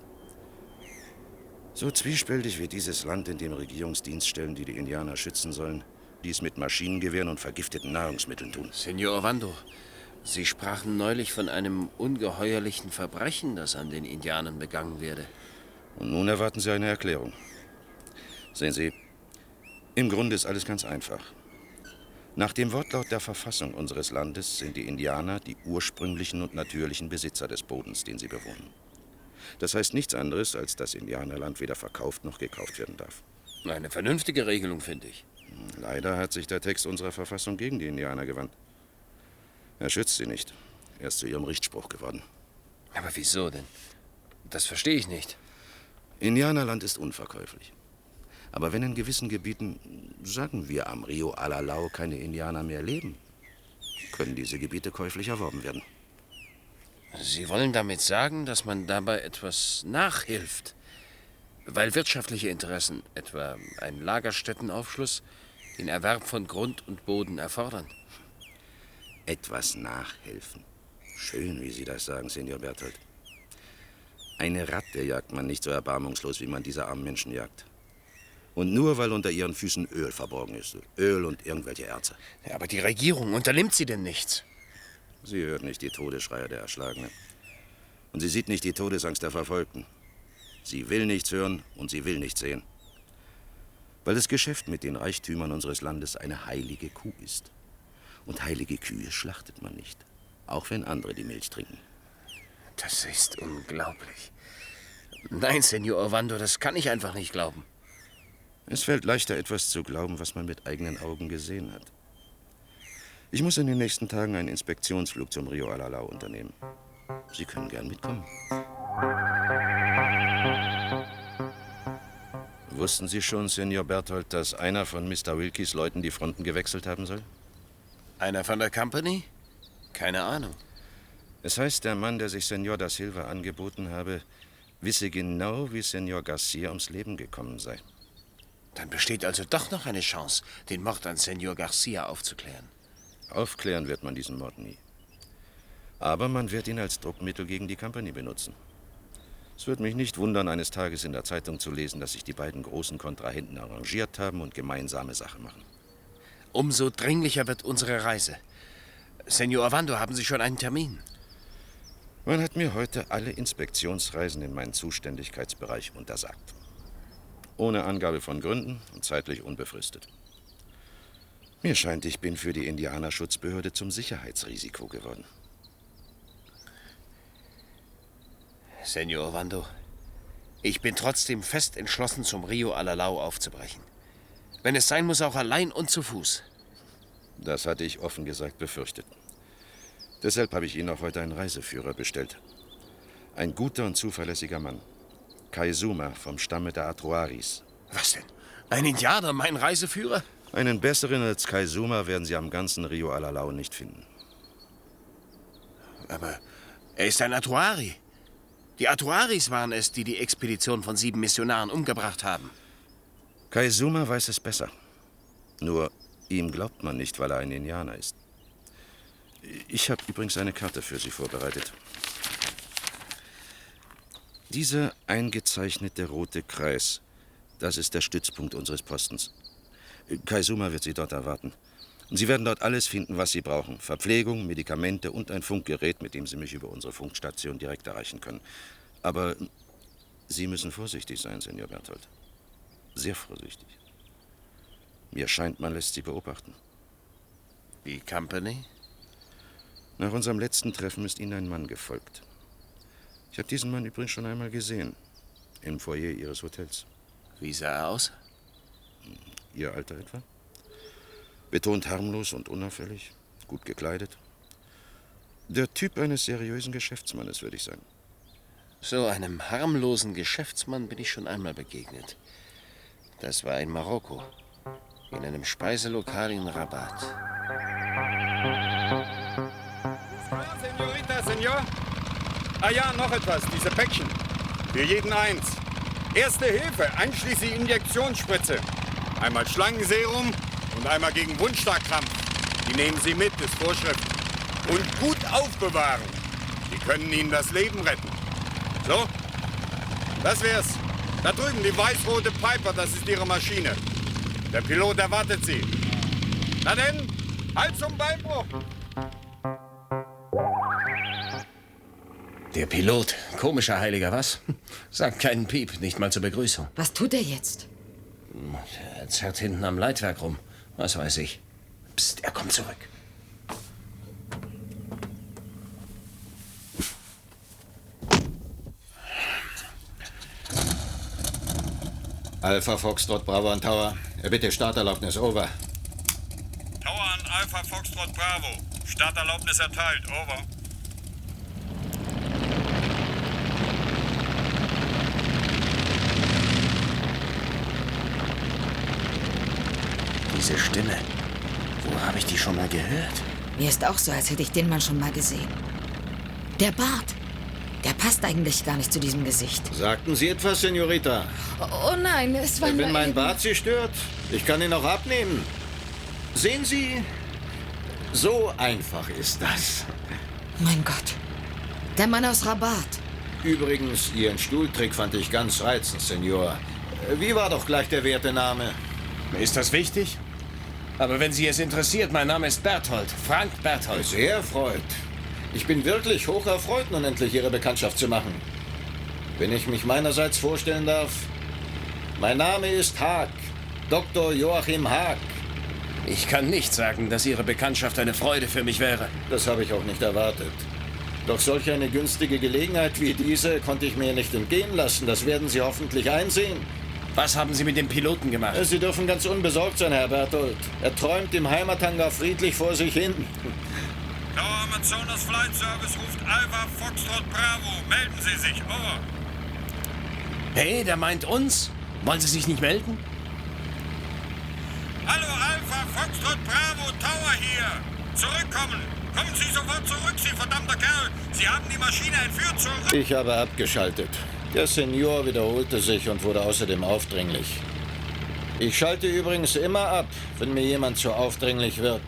So zwiespältig wie dieses Land, in dem Regierungsdienststellen, die die Indianer schützen sollen, dies mit Maschinengewehren und vergifteten Nahrungsmitteln tun. Senor Ovando, Sie sprachen neulich von einem ungeheuerlichen Verbrechen, das an den Indianern begangen werde. Und nun erwarten Sie eine Erklärung. Sehen Sie, im Grunde ist alles ganz einfach. Nach dem Wortlaut der Verfassung unseres Landes sind die Indianer die ursprünglichen und natürlichen Besitzer des Bodens, den sie bewohnen. Das heißt nichts anderes, als dass Indianerland weder verkauft noch gekauft werden darf. Eine vernünftige Regelung, finde ich. Leider hat sich der Text unserer Verfassung gegen die Indianer gewandt. Er schützt sie nicht. Er ist zu ihrem Richtspruch geworden. Aber wieso denn? Das verstehe ich nicht. Indianerland ist unverkäuflich. Aber wenn in gewissen Gebieten, sagen wir am Rio Alalau, keine Indianer mehr leben, können diese Gebiete käuflich erworben werden. Sie wollen damit sagen, dass man dabei etwas nachhilft? Weil wirtschaftliche Interessen, etwa ein Lagerstättenaufschluss, den Erwerb von Grund und Boden erfordern? Etwas nachhelfen. Schön, wie Sie das sagen, Senior Berthold. Eine Ratte jagt man nicht so erbarmungslos, wie man diese armen Menschen jagt. Und nur, weil unter ihren Füßen Öl verborgen ist. Öl und irgendwelche Erze. Ja, aber die Regierung, unternimmt sie denn nichts? Sie hört nicht die Todesschreie der Erschlagenen. Und sie sieht nicht die Todesangst der Verfolgten. Sie will nichts hören und sie will nichts sehen. Weil das Geschäft mit den Reichtümern unseres Landes eine heilige Kuh ist. Und heilige Kühe schlachtet man nicht. Auch wenn andere die Milch trinken. Das ist unglaublich. Nein, Senor Ovando, das kann ich einfach nicht glauben. Es fällt leichter, etwas zu glauben, was man mit eigenen Augen gesehen hat. Ich muss in den nächsten Tagen einen Inspektionsflug zum Rio Alalau unternehmen. Sie können gern mitkommen. Wussten Sie schon, Senor Berthold, dass einer von Mister Wilkes Leuten die Fronten gewechselt haben soll? Einer von der Company? Keine Ahnung. Es heißt, der Mann, der sich Senor da Silva angeboten habe, wisse genau, wie Senor Garcia ums Leben gekommen sei. Dann besteht also doch noch eine Chance, den Mord an Senor Garcia aufzuklären. Aufklären wird man diesen Mord nie. Aber man wird ihn als Druckmittel gegen die Company benutzen. Es würde mich nicht wundern, eines Tages in der Zeitung zu lesen, dass sich die beiden großen Kontrahenten arrangiert haben und gemeinsame Sache machen. Umso dringlicher wird unsere Reise. Senor Ovando, haben Sie schon einen Termin? Man hat mir heute alle Inspektionsreisen in meinen Zuständigkeitsbereich untersagt. Ohne Angabe von Gründen und zeitlich unbefristet. Mir scheint, ich bin für die Indianerschutzbehörde zum Sicherheitsrisiko geworden. Senor Ovando, ich bin trotzdem fest entschlossen, zum Rio Alalau aufzubrechen. Wenn es sein muss, auch allein und zu Fuß. Das hatte ich offen gesagt befürchtet. Deshalb habe ich Ihnen auch heute einen Reiseführer bestellt. Ein guter und zuverlässiger Mann. Kaizuma vom Stamme der Atroaris. Was denn? Ein Indianer, mein Reiseführer? Einen besseren als Kaizuma werden Sie am ganzen Rio Alalau nicht finden. Aber er ist ein Atroari. Die Atroaris waren es, die die Expedition von sieben Missionaren umgebracht haben. Kaizuma weiß es besser. Nur ihm glaubt man nicht, weil er ein Indianer ist. Ich habe übrigens eine Karte für Sie vorbereitet. Dieser eingezeichnete rote Kreis, das ist der Stützpunkt unseres Postens. Kaizuma wird Sie dort erwarten. Und Sie werden dort alles finden, was Sie brauchen. Verpflegung, Medikamente und ein Funkgerät, mit dem Sie mich über unsere Funkstation direkt erreichen können. Aber Sie müssen vorsichtig sein, Senor Berthold. Sehr vorsichtig. Mir scheint, man lässt Sie beobachten. Die Company? Nach unserem letzten Treffen ist Ihnen ein Mann gefolgt. Ich habe diesen Mann übrigens schon einmal gesehen. Im Foyer Ihres Hotels. Wie sah er aus? Ihr Alter etwa? Betont harmlos und unauffällig, gut gekleidet. Der Typ eines seriösen Geschäftsmannes, würde ich sagen. So einem harmlosen Geschäftsmann bin ich schon einmal begegnet. Das war in Marokko, in einem Speiselokal in Rabat. Senorita, Senor? Ah ja, noch etwas, diese Päckchen. Für jeden eins. Erste Hilfe, einschließlich Injektionsspritze. Einmal Schlangenserum und einmal gegen Wundstarkrampf. Die nehmen Sie mit, ist Vorschrift. Und gut aufbewahren. Die können Ihnen das Leben retten. So, das wär's. Da drüben die weiß-rote Piper, das ist Ihre Maschine. Der Pilot erwartet Sie. Na denn, Hals zum Beinbruch. Der Pilot, komischer Heiliger, was? Sagt keinen Piep, nicht mal zur Begrüßung. Was tut er jetzt? Er zerrt hinten am Leitwerk rum, was weiß ich. Psst, er kommt zurück. Alpha Foxtrot Bravo an Tower. Bitte Starterlaubnis, over. Tower an Alpha Foxtrot Bravo. Starterlaubnis erteilt, over. Diese Stimme. Wo habe ich die schon mal gehört? Mir ist auch so, als hätte ich den Mann schon mal gesehen. Der Bart. Der passt eigentlich gar nicht zu diesem Gesicht. Sagten Sie etwas, Senorita? Oh, oh nein, es war Wenn nur mein eben- Bart Sie stört, ich kann ihn auch abnehmen. Sehen Sie, so einfach ist das. Mein Gott. Der Mann aus Rabat. Übrigens, Ihren Stuhltrick fand ich ganz reizend, Senor. Wie war doch gleich der werte Name? Ist das wichtig? Aber wenn Sie es interessiert, mein Name ist Berthold. Frank Berthold. Sehr erfreut. Ich bin wirklich hoch erfreut, nun endlich Ihre Bekanntschaft zu machen. Wenn ich mich meinerseits vorstellen darf. Mein Name ist Haag. Doktor Joachim Haag. Ich kann nicht sagen, dass Ihre Bekanntschaft eine Freude für mich wäre. Das habe ich auch nicht erwartet. Doch solch eine günstige Gelegenheit wie diese konnte ich mir nicht entgehen lassen. Das werden Sie hoffentlich einsehen. Was haben Sie mit dem Piloten gemacht? Sie dürfen ganz unbesorgt sein, Herr Berthold. Er träumt im Heimathangar friedlich vor sich hin. Tower Amazonas Flight Service ruft Alpha Foxtrot Bravo. Melden Sie sich, over. Hey, der meint uns? Wollen Sie sich nicht melden? Hallo Alpha Foxtrot Bravo, Tower hier. Zurückkommen. Kommen Sie sofort zurück, Sie verdammter Kerl. Sie haben die Maschine entführt zurück. Ich habe abgeschaltet. Der Senior wiederholte sich und wurde außerdem aufdringlich. Ich schalte übrigens immer ab, wenn mir jemand zu aufdringlich wird.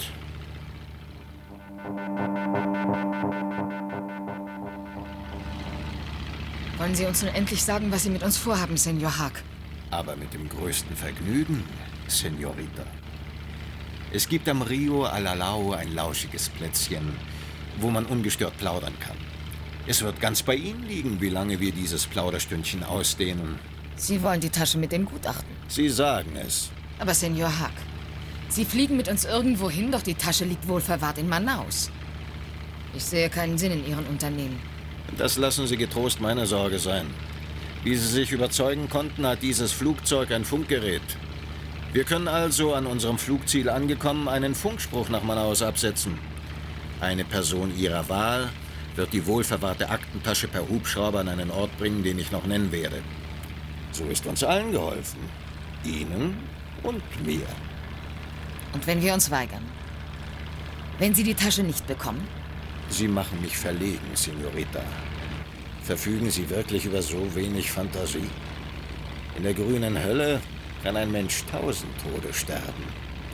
Wollen Sie uns nun endlich sagen, was Sie mit uns vorhaben, Senor Haag? Aber mit dem größten Vergnügen, Senorita. Es gibt am Rio Alalao ein lauschiges Plätzchen, wo man ungestört plaudern kann. Es wird ganz bei Ihnen liegen, wie lange wir dieses Plauderstündchen ausdehnen. Sie wollen die Tasche mit den Gutachten. Sie sagen es. Aber Senor Haag, Sie fliegen mit uns irgendwo hin, doch die Tasche liegt wohl verwahrt in Manaus. Ich sehe keinen Sinn in Ihren Unternehmen. Das lassen Sie getrost meine Sorge sein. Wie Sie sich überzeugen konnten, hat dieses Flugzeug ein Funkgerät. Wir können also an unserem Flugziel angekommen einen Funkspruch nach Manaus absetzen. Eine Person Ihrer Wahl wird die wohlverwahrte Aktentasche per Hubschrauber an einen Ort bringen, den ich noch nennen werde. So ist uns allen geholfen. Ihnen und mir. Und wenn wir uns weigern? Wenn Sie die Tasche nicht bekommen? Sie machen mich verlegen, Senorita. Verfügen Sie wirklich über so wenig Fantasie? In der grünen Hölle kann ein Mensch tausend Tode sterben.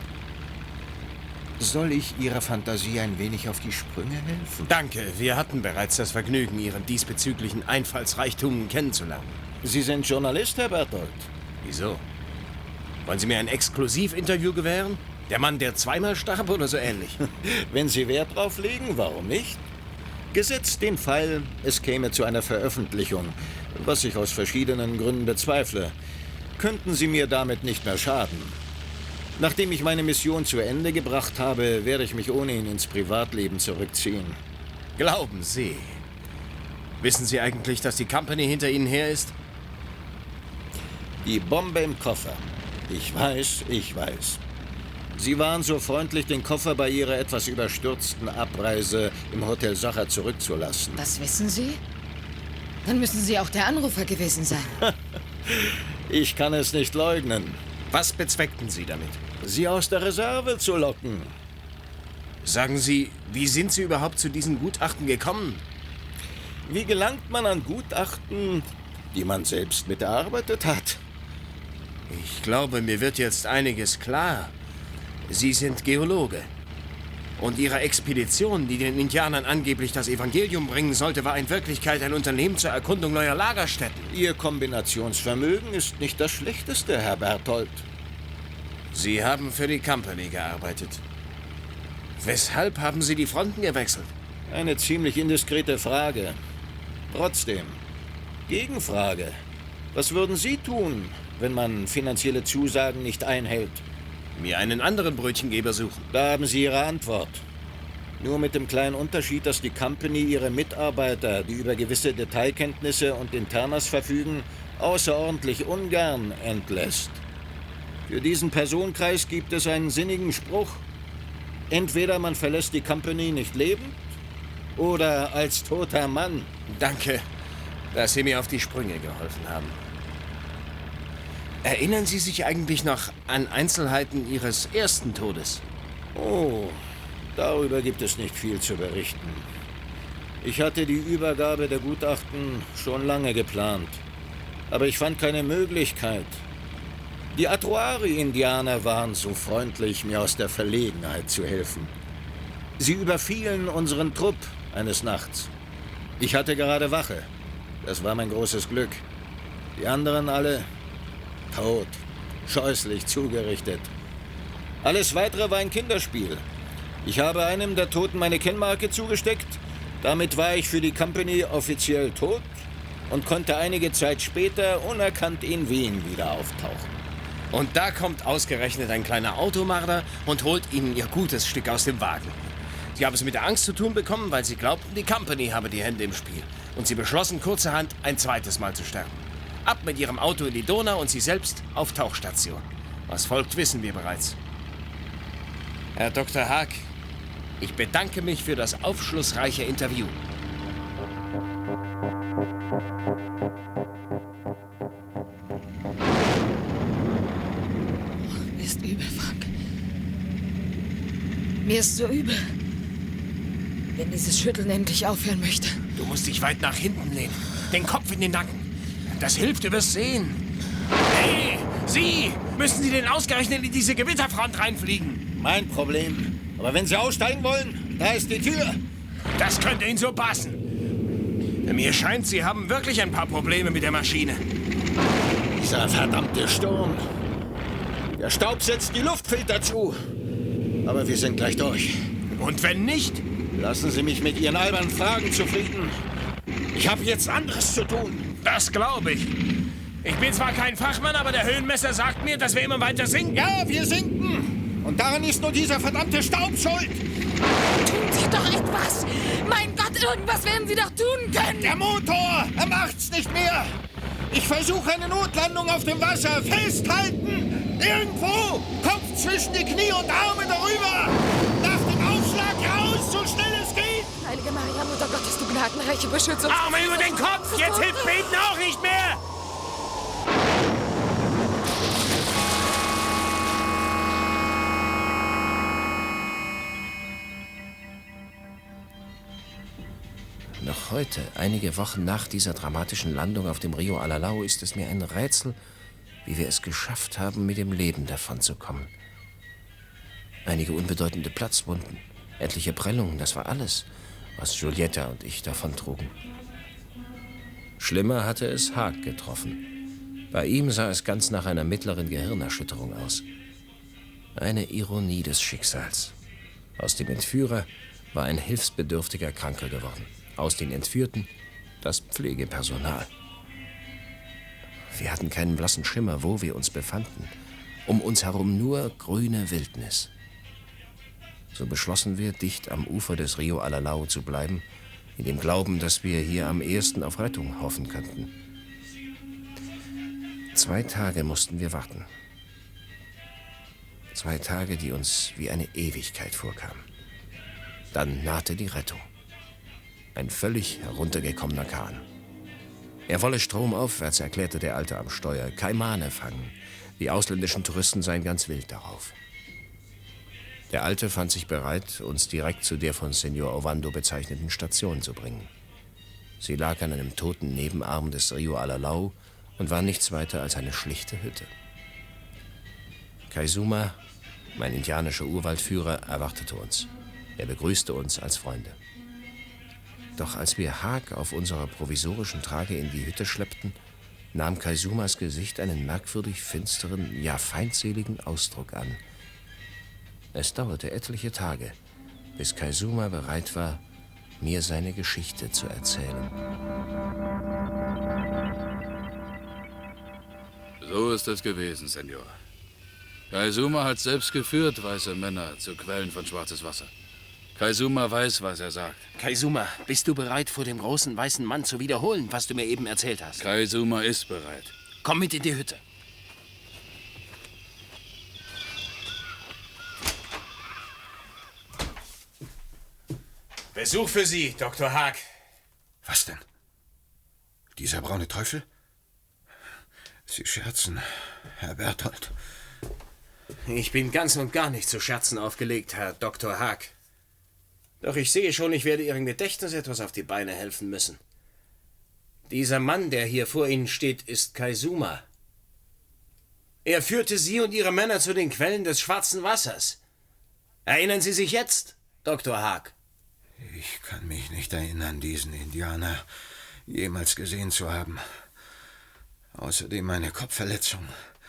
Soll ich Ihrer Fantasie ein wenig auf die Sprünge helfen? Danke, wir hatten bereits das Vergnügen, Ihren diesbezüglichen Einfallsreichtum kennenzulernen. Sie sind Journalist, Herr Berthold. Wieso? Wollen Sie mir ein Exklusivinterview gewähren? Der Mann, der zweimal starb oder so ähnlich? Wenn Sie Wert drauf legen, warum nicht? Gesetzt den Fall, es käme zu einer Veröffentlichung, was ich aus verschiedenen Gründen bezweifle, könnten Sie mir damit nicht mehr schaden. Nachdem ich meine Mission zu Ende gebracht habe, werde ich mich ohnehin ins Privatleben zurückziehen. Glauben Sie? Wissen Sie eigentlich, dass die Company hinter Ihnen her ist? Die Bombe im Koffer. Ich weiß, ich weiß. Sie waren so freundlich, den Koffer bei Ihrer etwas überstürzten Abreise im Hotel Sacher zurückzulassen. Das wissen Sie? Dann müssen Sie auch der Anrufer gewesen sein. Ich kann es nicht leugnen. Was bezweckten Sie damit? Sie aus der Reserve zu locken. Sagen Sie, wie sind Sie überhaupt zu diesen Gutachten gekommen? Wie gelangt man an Gutachten, die man selbst miterarbeitet hat? Ich glaube, mir wird jetzt einiges klar. Sie sind Geologe. Und Ihre Expedition, die den Indianern angeblich das Evangelium bringen sollte, war in Wirklichkeit ein Unternehmen zur Erkundung neuer Lagerstätten. Ihr Kombinationsvermögen ist nicht das schlechteste, Herr Berthold. Sie haben für die Company gearbeitet. Weshalb haben Sie die Fronten gewechselt? Eine ziemlich indiskrete Frage. Trotzdem, Gegenfrage. Was würden Sie tun, wenn man finanzielle Zusagen nicht einhält? Mir einen anderen Brötchengeber suchen. Da haben Sie Ihre Antwort. Nur mit dem kleinen Unterschied, dass die Company ihre Mitarbeiter, die über gewisse Detailkenntnisse und Internas verfügen, außerordentlich ungern entlässt. Für diesen Personenkreis gibt es einen sinnigen Spruch. Entweder man verlässt die Company nicht lebend oder als toter Mann. Danke, dass Sie mir auf die Sprünge geholfen haben. Erinnern Sie sich eigentlich noch an Einzelheiten Ihres ersten Todes? Oh, darüber gibt es nicht viel zu berichten. Ich hatte die Übergabe der Gutachten schon lange geplant, aber ich fand keine Möglichkeit. Die Atuari-Indianer waren so freundlich, mir aus der Verlegenheit zu helfen. Sie überfielen unseren Trupp eines Nachts. Ich hatte gerade Wache. Das war mein großes Glück. Die anderen alle tot, scheußlich zugerichtet. Alles Weitere war ein Kinderspiel. Ich habe einem der Toten meine Kennmarke zugesteckt. Damit war ich für die Company offiziell tot und konnte einige Zeit später unerkannt in Wien wieder auftauchen. Und da kommt ausgerechnet ein kleiner Automarder und holt Ihnen Ihr gutes Stück aus dem Wagen. Sie haben es mit der Angst zu tun bekommen, weil Sie glaubten, die Company habe die Hände im Spiel. Und Sie beschlossen kurzerhand, ein zweites Mal zu sterben. Ab mit Ihrem Auto in die Donau und Sie selbst auf Tauchstation. Was folgt, wissen wir bereits. Herr Doktor Haag, ich bedanke mich für das aufschlussreiche Interview. Mir ist übel, Frank. Mir ist so übel. Wenn dieses Schütteln endlich aufhören möchte. Du musst dich weit nach hinten lehnen. Den Kopf in den Nacken. Das hilft, du wirst sehen. Hey, Sie! Müssen Sie denn ausgerechnet in diese Gewitterfront reinfliegen? Mein Problem. Aber wenn Sie aussteigen wollen, da ist die Tür. Das könnte Ihnen so passen. Mir scheint, Sie haben wirklich ein paar Probleme mit der Maschine. Dieser verdammte Sturm. Der Staub setzt die Luftfilter zu. Aber wir sind gleich durch. Und wenn nicht? Lassen Sie mich mit Ihren albernen Fragen zufrieden. Ich habe jetzt anderes zu tun. Das glaube ich. Ich bin zwar kein Fachmann, aber der Höhenmesser sagt mir, dass wir immer weiter sinken. Ja, wir sinken. Und daran ist nur dieser verdammte Staub schuld. Tun Sie doch etwas! Mein Gott, irgendwas werden Sie doch tun können! Der Motor, er macht's nicht mehr. Ich versuche eine Notlandung auf dem Wasser. Festhalten! Irgendwo! Kopf zwischen die Knie und Arme darüber! Nach dem Aufschlag raus, so schnell es geht! Heilige Maria, Mutter Gottes, du gnadenreiche Beschützung! Arme über den Kopf! Jetzt hilft Beten auch nicht mehr! Noch heute, einige Wochen nach dieser dramatischen Landung auf dem Rio Alalau, ist es mir ein Rätsel, wie wir es geschafft haben, mit dem Leben davonzukommen. Einige unbedeutende Platzwunden, etliche Prellungen, das war alles, was Giulietta und ich davontrugen. Schlimmer hatte es Haag getroffen. Bei ihm sah es ganz nach einer mittleren Gehirnerschütterung aus. Eine Ironie des Schicksals. Aus dem Entführer war ein hilfsbedürftiger Kranker geworden. Aus den Entführten das Pflegepersonal. Wir hatten keinen blassen Schimmer, wo wir uns befanden. Um uns herum nur grüne Wildnis. So beschlossen wir, dicht am Ufer des Rio Alalau zu bleiben, in dem Glauben, dass wir hier am ehesten auf Rettung hoffen könnten. Zwei Tage mussten wir warten. Zwei Tage, die uns wie eine Ewigkeit vorkamen. Dann nahte die Rettung. Ein völlig heruntergekommener Kahn. Er wolle stromaufwärts, erklärte der Alte am Steuer, Kaimane fangen. Die ausländischen Touristen seien ganz wild darauf. Der Alte fand sich bereit, uns direkt zu der von Senor Ovando bezeichneten Station zu bringen. Sie lag an einem toten Nebenarm des Rio Alalau und war nichts weiter als eine schlichte Hütte. Kaizuma, mein indianischer Urwaldführer, erwartete uns. Er begrüßte uns als Freunde. Doch als wir Haag auf unserer provisorischen Trage in die Hütte schleppten, nahm Kaizumas Gesicht einen merkwürdig finsteren, ja feindseligen Ausdruck an. Es dauerte etliche Tage, bis Kaizuma bereit war, mir seine Geschichte zu erzählen. So ist es gewesen, Senor. Kaizuma hat selbst geführt, weiße Männer zu Quellen von schwarzes Wasser. Kaizuma weiß, was er sagt. Kaizuma, bist du bereit, vor dem großen weißen Mann zu wiederholen, was du mir eben erzählt hast? Kaizuma ist bereit. Komm mit in die Hütte. Besuch für Sie, Doktor Haag. Was denn? Dieser braune Teufel? Sie scherzen, Herr Berthold. Ich bin ganz und gar nicht zu Scherzen aufgelegt, Herr Doktor Haag. Doch ich sehe schon, ich werde Ihrem Gedächtnis etwas auf die Beine helfen müssen. Dieser Mann, der hier vor Ihnen steht, ist Kaizuma. Er führte Sie und Ihre Männer zu den Quellen des schwarzen Wassers. Erinnern Sie sich jetzt, Doktor Haag? Ich kann mich nicht erinnern, diesen Indianer jemals gesehen zu haben. Außerdem meine Kopfverletzung.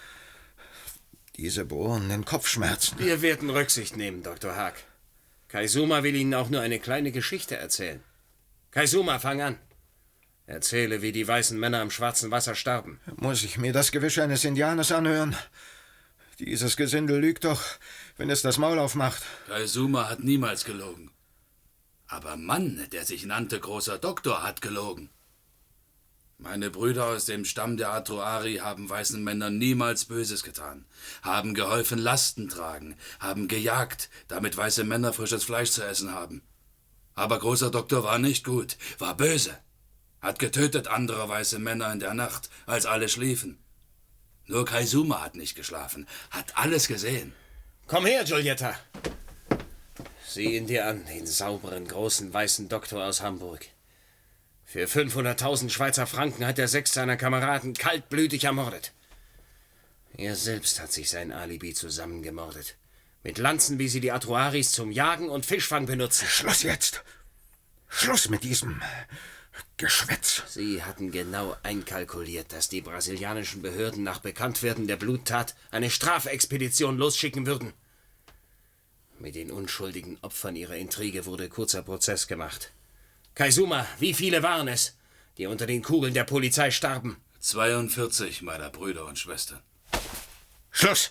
Diese bohrenden Kopfschmerzen. Wir werden Rücksicht nehmen, Doktor Haag. Kaizuma will Ihnen auch nur eine kleine Geschichte erzählen. Kaizuma, fang an. Erzähle, wie die weißen Männer im schwarzen Wasser starben. Muss ich mir das Gewisch eines Indianers anhören? Dieses Gesindel lügt doch, wenn es das Maul aufmacht. Kaizuma hat niemals gelogen. Aber Mann, der sich nannte großer Doktor, hat gelogen. Meine Brüder aus dem Stamm der Atoari haben weißen Männern niemals Böses getan, haben geholfen Lasten tragen, haben gejagt, damit weiße Männer frisches Fleisch zu essen haben. Aber großer Doktor war nicht gut, war böse, hat getötet andere weiße Männer in der Nacht, als alle schliefen. Nur Kaizuma hat nicht geschlafen, hat alles gesehen. Komm her, Giulietta. Sieh ihn dir an, den sauberen, großen, weißen Doktor aus Hamburg. Für fünfhunderttausend Schweizer Franken hat er sechs seiner Kameraden kaltblütig ermordet. Er selbst hat sich sein Alibi zusammengemordet. Mit Lanzen, wie sie die Atoaris zum Jagen und Fischfang benutzen. Schluss jetzt! Schluss mit diesem Geschwätz! Sie hatten genau einkalkuliert, dass die brasilianischen Behörden nach Bekanntwerden der Bluttat eine Strafexpedition losschicken würden. Mit den unschuldigen Opfern ihrer Intrige wurde kurzer Prozess gemacht. Kaizuma, wie viele waren es, die unter den Kugeln der Polizei starben? zweiundvierzig meiner Brüder und Schwestern. Schluss!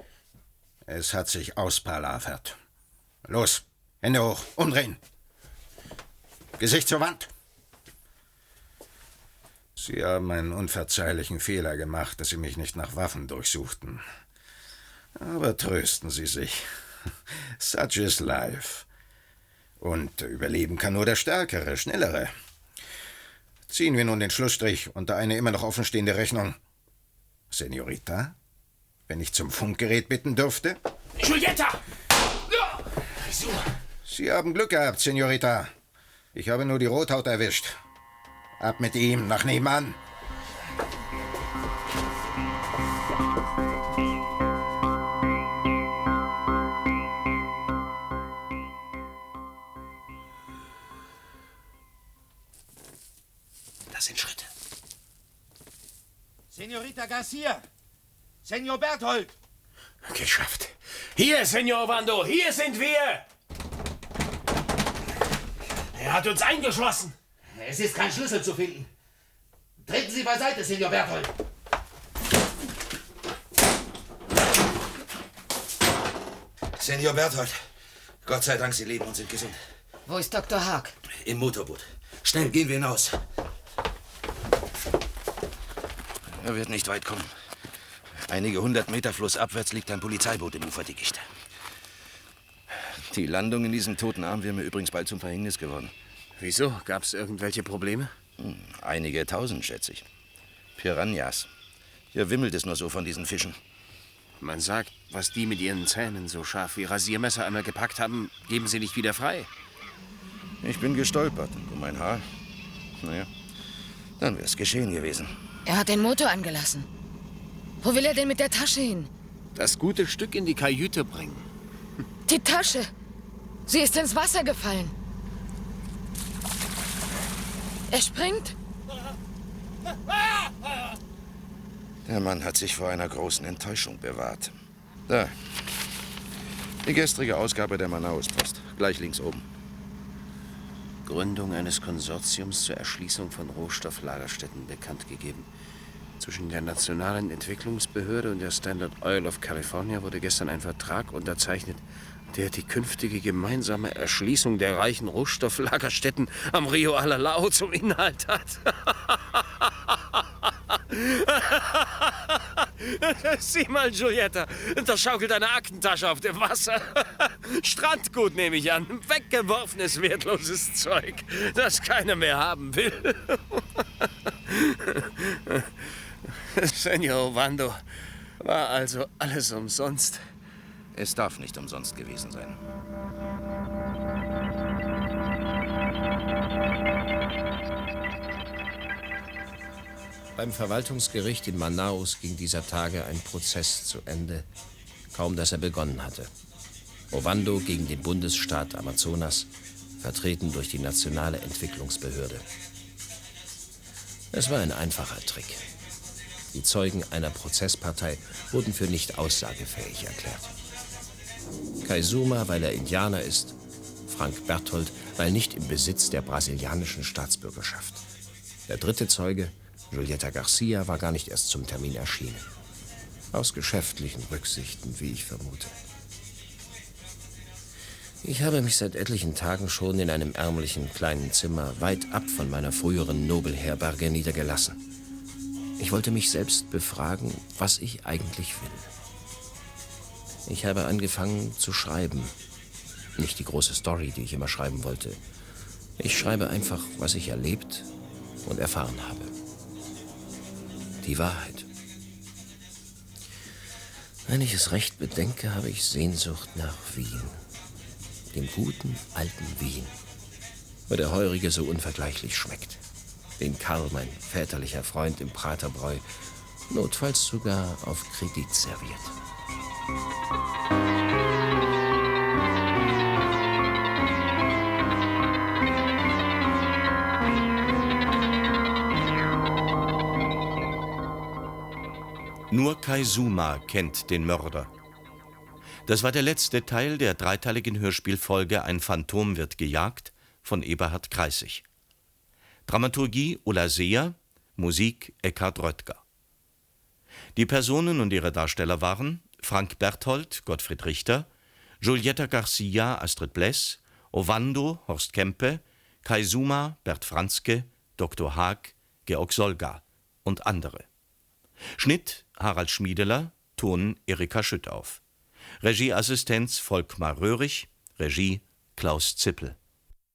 Es hat sich auspalavert. Los, Hände hoch, umdrehen. Gesicht zur Wand. Sie haben einen unverzeihlichen Fehler gemacht, dass Sie mich nicht nach Waffen durchsuchten. Aber trösten Sie sich. Such is life. Und überleben kann nur der Stärkere, Schnellere. Ziehen wir nun den Schlussstrich unter eine immer noch offenstehende Rechnung. Senorita, wenn ich zum Funkgerät bitten dürfte? Giulietta! Sie haben Glück gehabt, Senorita. Ich habe nur die Rothaut erwischt. Ab mit ihm, nach nebenan. Das sind Schritte. Senorita Garcia! Senor Berthold! Geschafft. Hier, Senor Wando, hier sind wir! Er hat uns eingeschlossen. Es ist kein Schlüssel zu finden. Treten Sie beiseite, Senor Berthold! Senor Berthold, Gott sei Dank, Sie leben und sind gesund. Wo ist Doktor Haag? Im Motorboot. Schnell, gehen wir hinaus. Er wird nicht weit kommen. Einige hundert Meter flussabwärts liegt ein Polizeiboot im Uferdickicht. Die Landung in diesem toten Arm wäre mir übrigens bald zum Verhängnis geworden. Wieso? Gab es irgendwelche Probleme? Hm, einige tausend, schätze ich. Piranhas. Hier wimmelt es nur so von diesen Fischen. Man sagt, was die mit ihren Zähnen so scharf wie Rasiermesser einmal gepackt haben, geben sie nicht wieder frei. Ich bin gestolpert. Und um mein Haar? Naja, dann wäre es geschehen gewesen. Er hat den Motor angelassen. Wo will er denn mit der Tasche hin? Das gute Stück in die Kajüte bringen. Die Tasche! Sie ist ins Wasser gefallen. Er springt. Der Mann hat sich vor einer großen Enttäuschung bewahrt. Da. Die gestrige Ausgabe der Manaus-Post. Gleich links oben. Gründung eines Konsortiums zur Erschließung von Rohstofflagerstätten bekannt gegeben. Zwischen der Nationalen Entwicklungsbehörde und der Standard Oil of California wurde gestern ein Vertrag unterzeichnet, der die künftige gemeinsame Erschließung der reichen Rohstofflagerstätten am Rio Alalao zum Inhalt hat. Sieh mal, Giulietta, da schaukelt eine Aktentasche auf dem Wasser. Strandgut, nehme ich an. Weggeworfenes, wertloses Zeug, das keiner mehr haben will. Senor Ovando, war also alles umsonst? Es darf nicht umsonst gewesen sein. Beim Verwaltungsgericht in Manaus ging dieser Tage ein Prozess zu Ende, kaum dass er begonnen hatte. Ovando gegen den Bundesstaat Amazonas, vertreten durch die Nationale Entwicklungsbehörde. Es war ein einfacher Trick. Die Zeugen einer Prozesspartei wurden für nicht aussagefähig erklärt. Kaizuma, weil er Indianer ist, Frank Berthold, weil nicht im Besitz der brasilianischen Staatsbürgerschaft. Der dritte Zeuge, Giulietta Garcia, war gar nicht erst zum Termin erschienen. Aus geschäftlichen Rücksichten, wie ich vermute. Ich habe mich seit etlichen Tagen schon in einem ärmlichen kleinen Zimmer weit ab von meiner früheren Nobelherberge niedergelassen. Ich wollte mich selbst befragen, was ich eigentlich will. Ich habe angefangen zu schreiben. Nicht die große Story, die ich immer schreiben wollte. Ich schreibe einfach, was ich erlebt und erfahren habe. Die Wahrheit. Wenn ich es recht bedenke, habe ich Sehnsucht nach Wien. Dem guten, alten Wien, wo der Heurige so unvergleichlich schmeckt. Den Karl, mein väterlicher Freund, im Praterbräu, notfalls sogar auf Kredit serviert. Nur Kaizuma kennt den Mörder. Das war der letzte Teil der dreiteiligen Hörspielfolge Ein Phantom wird gejagt von Eberhard Kreissig. Dramaturgie Ulla Seher, Musik Eckhard Röttger. Die Personen und ihre Darsteller waren Frank Berthold, Gottfried Richter, Giulietta Garcia, Astrid Bless, Ovando, Horst Kempe, Kaizuma, Bert Franzke, Doktor Haag, Georg Solga und andere. Schnitt Harald Schmiedeler, Ton Erika Schüttauf. Regieassistenz Volkmar Röhrig, Regie Klaus Zippel.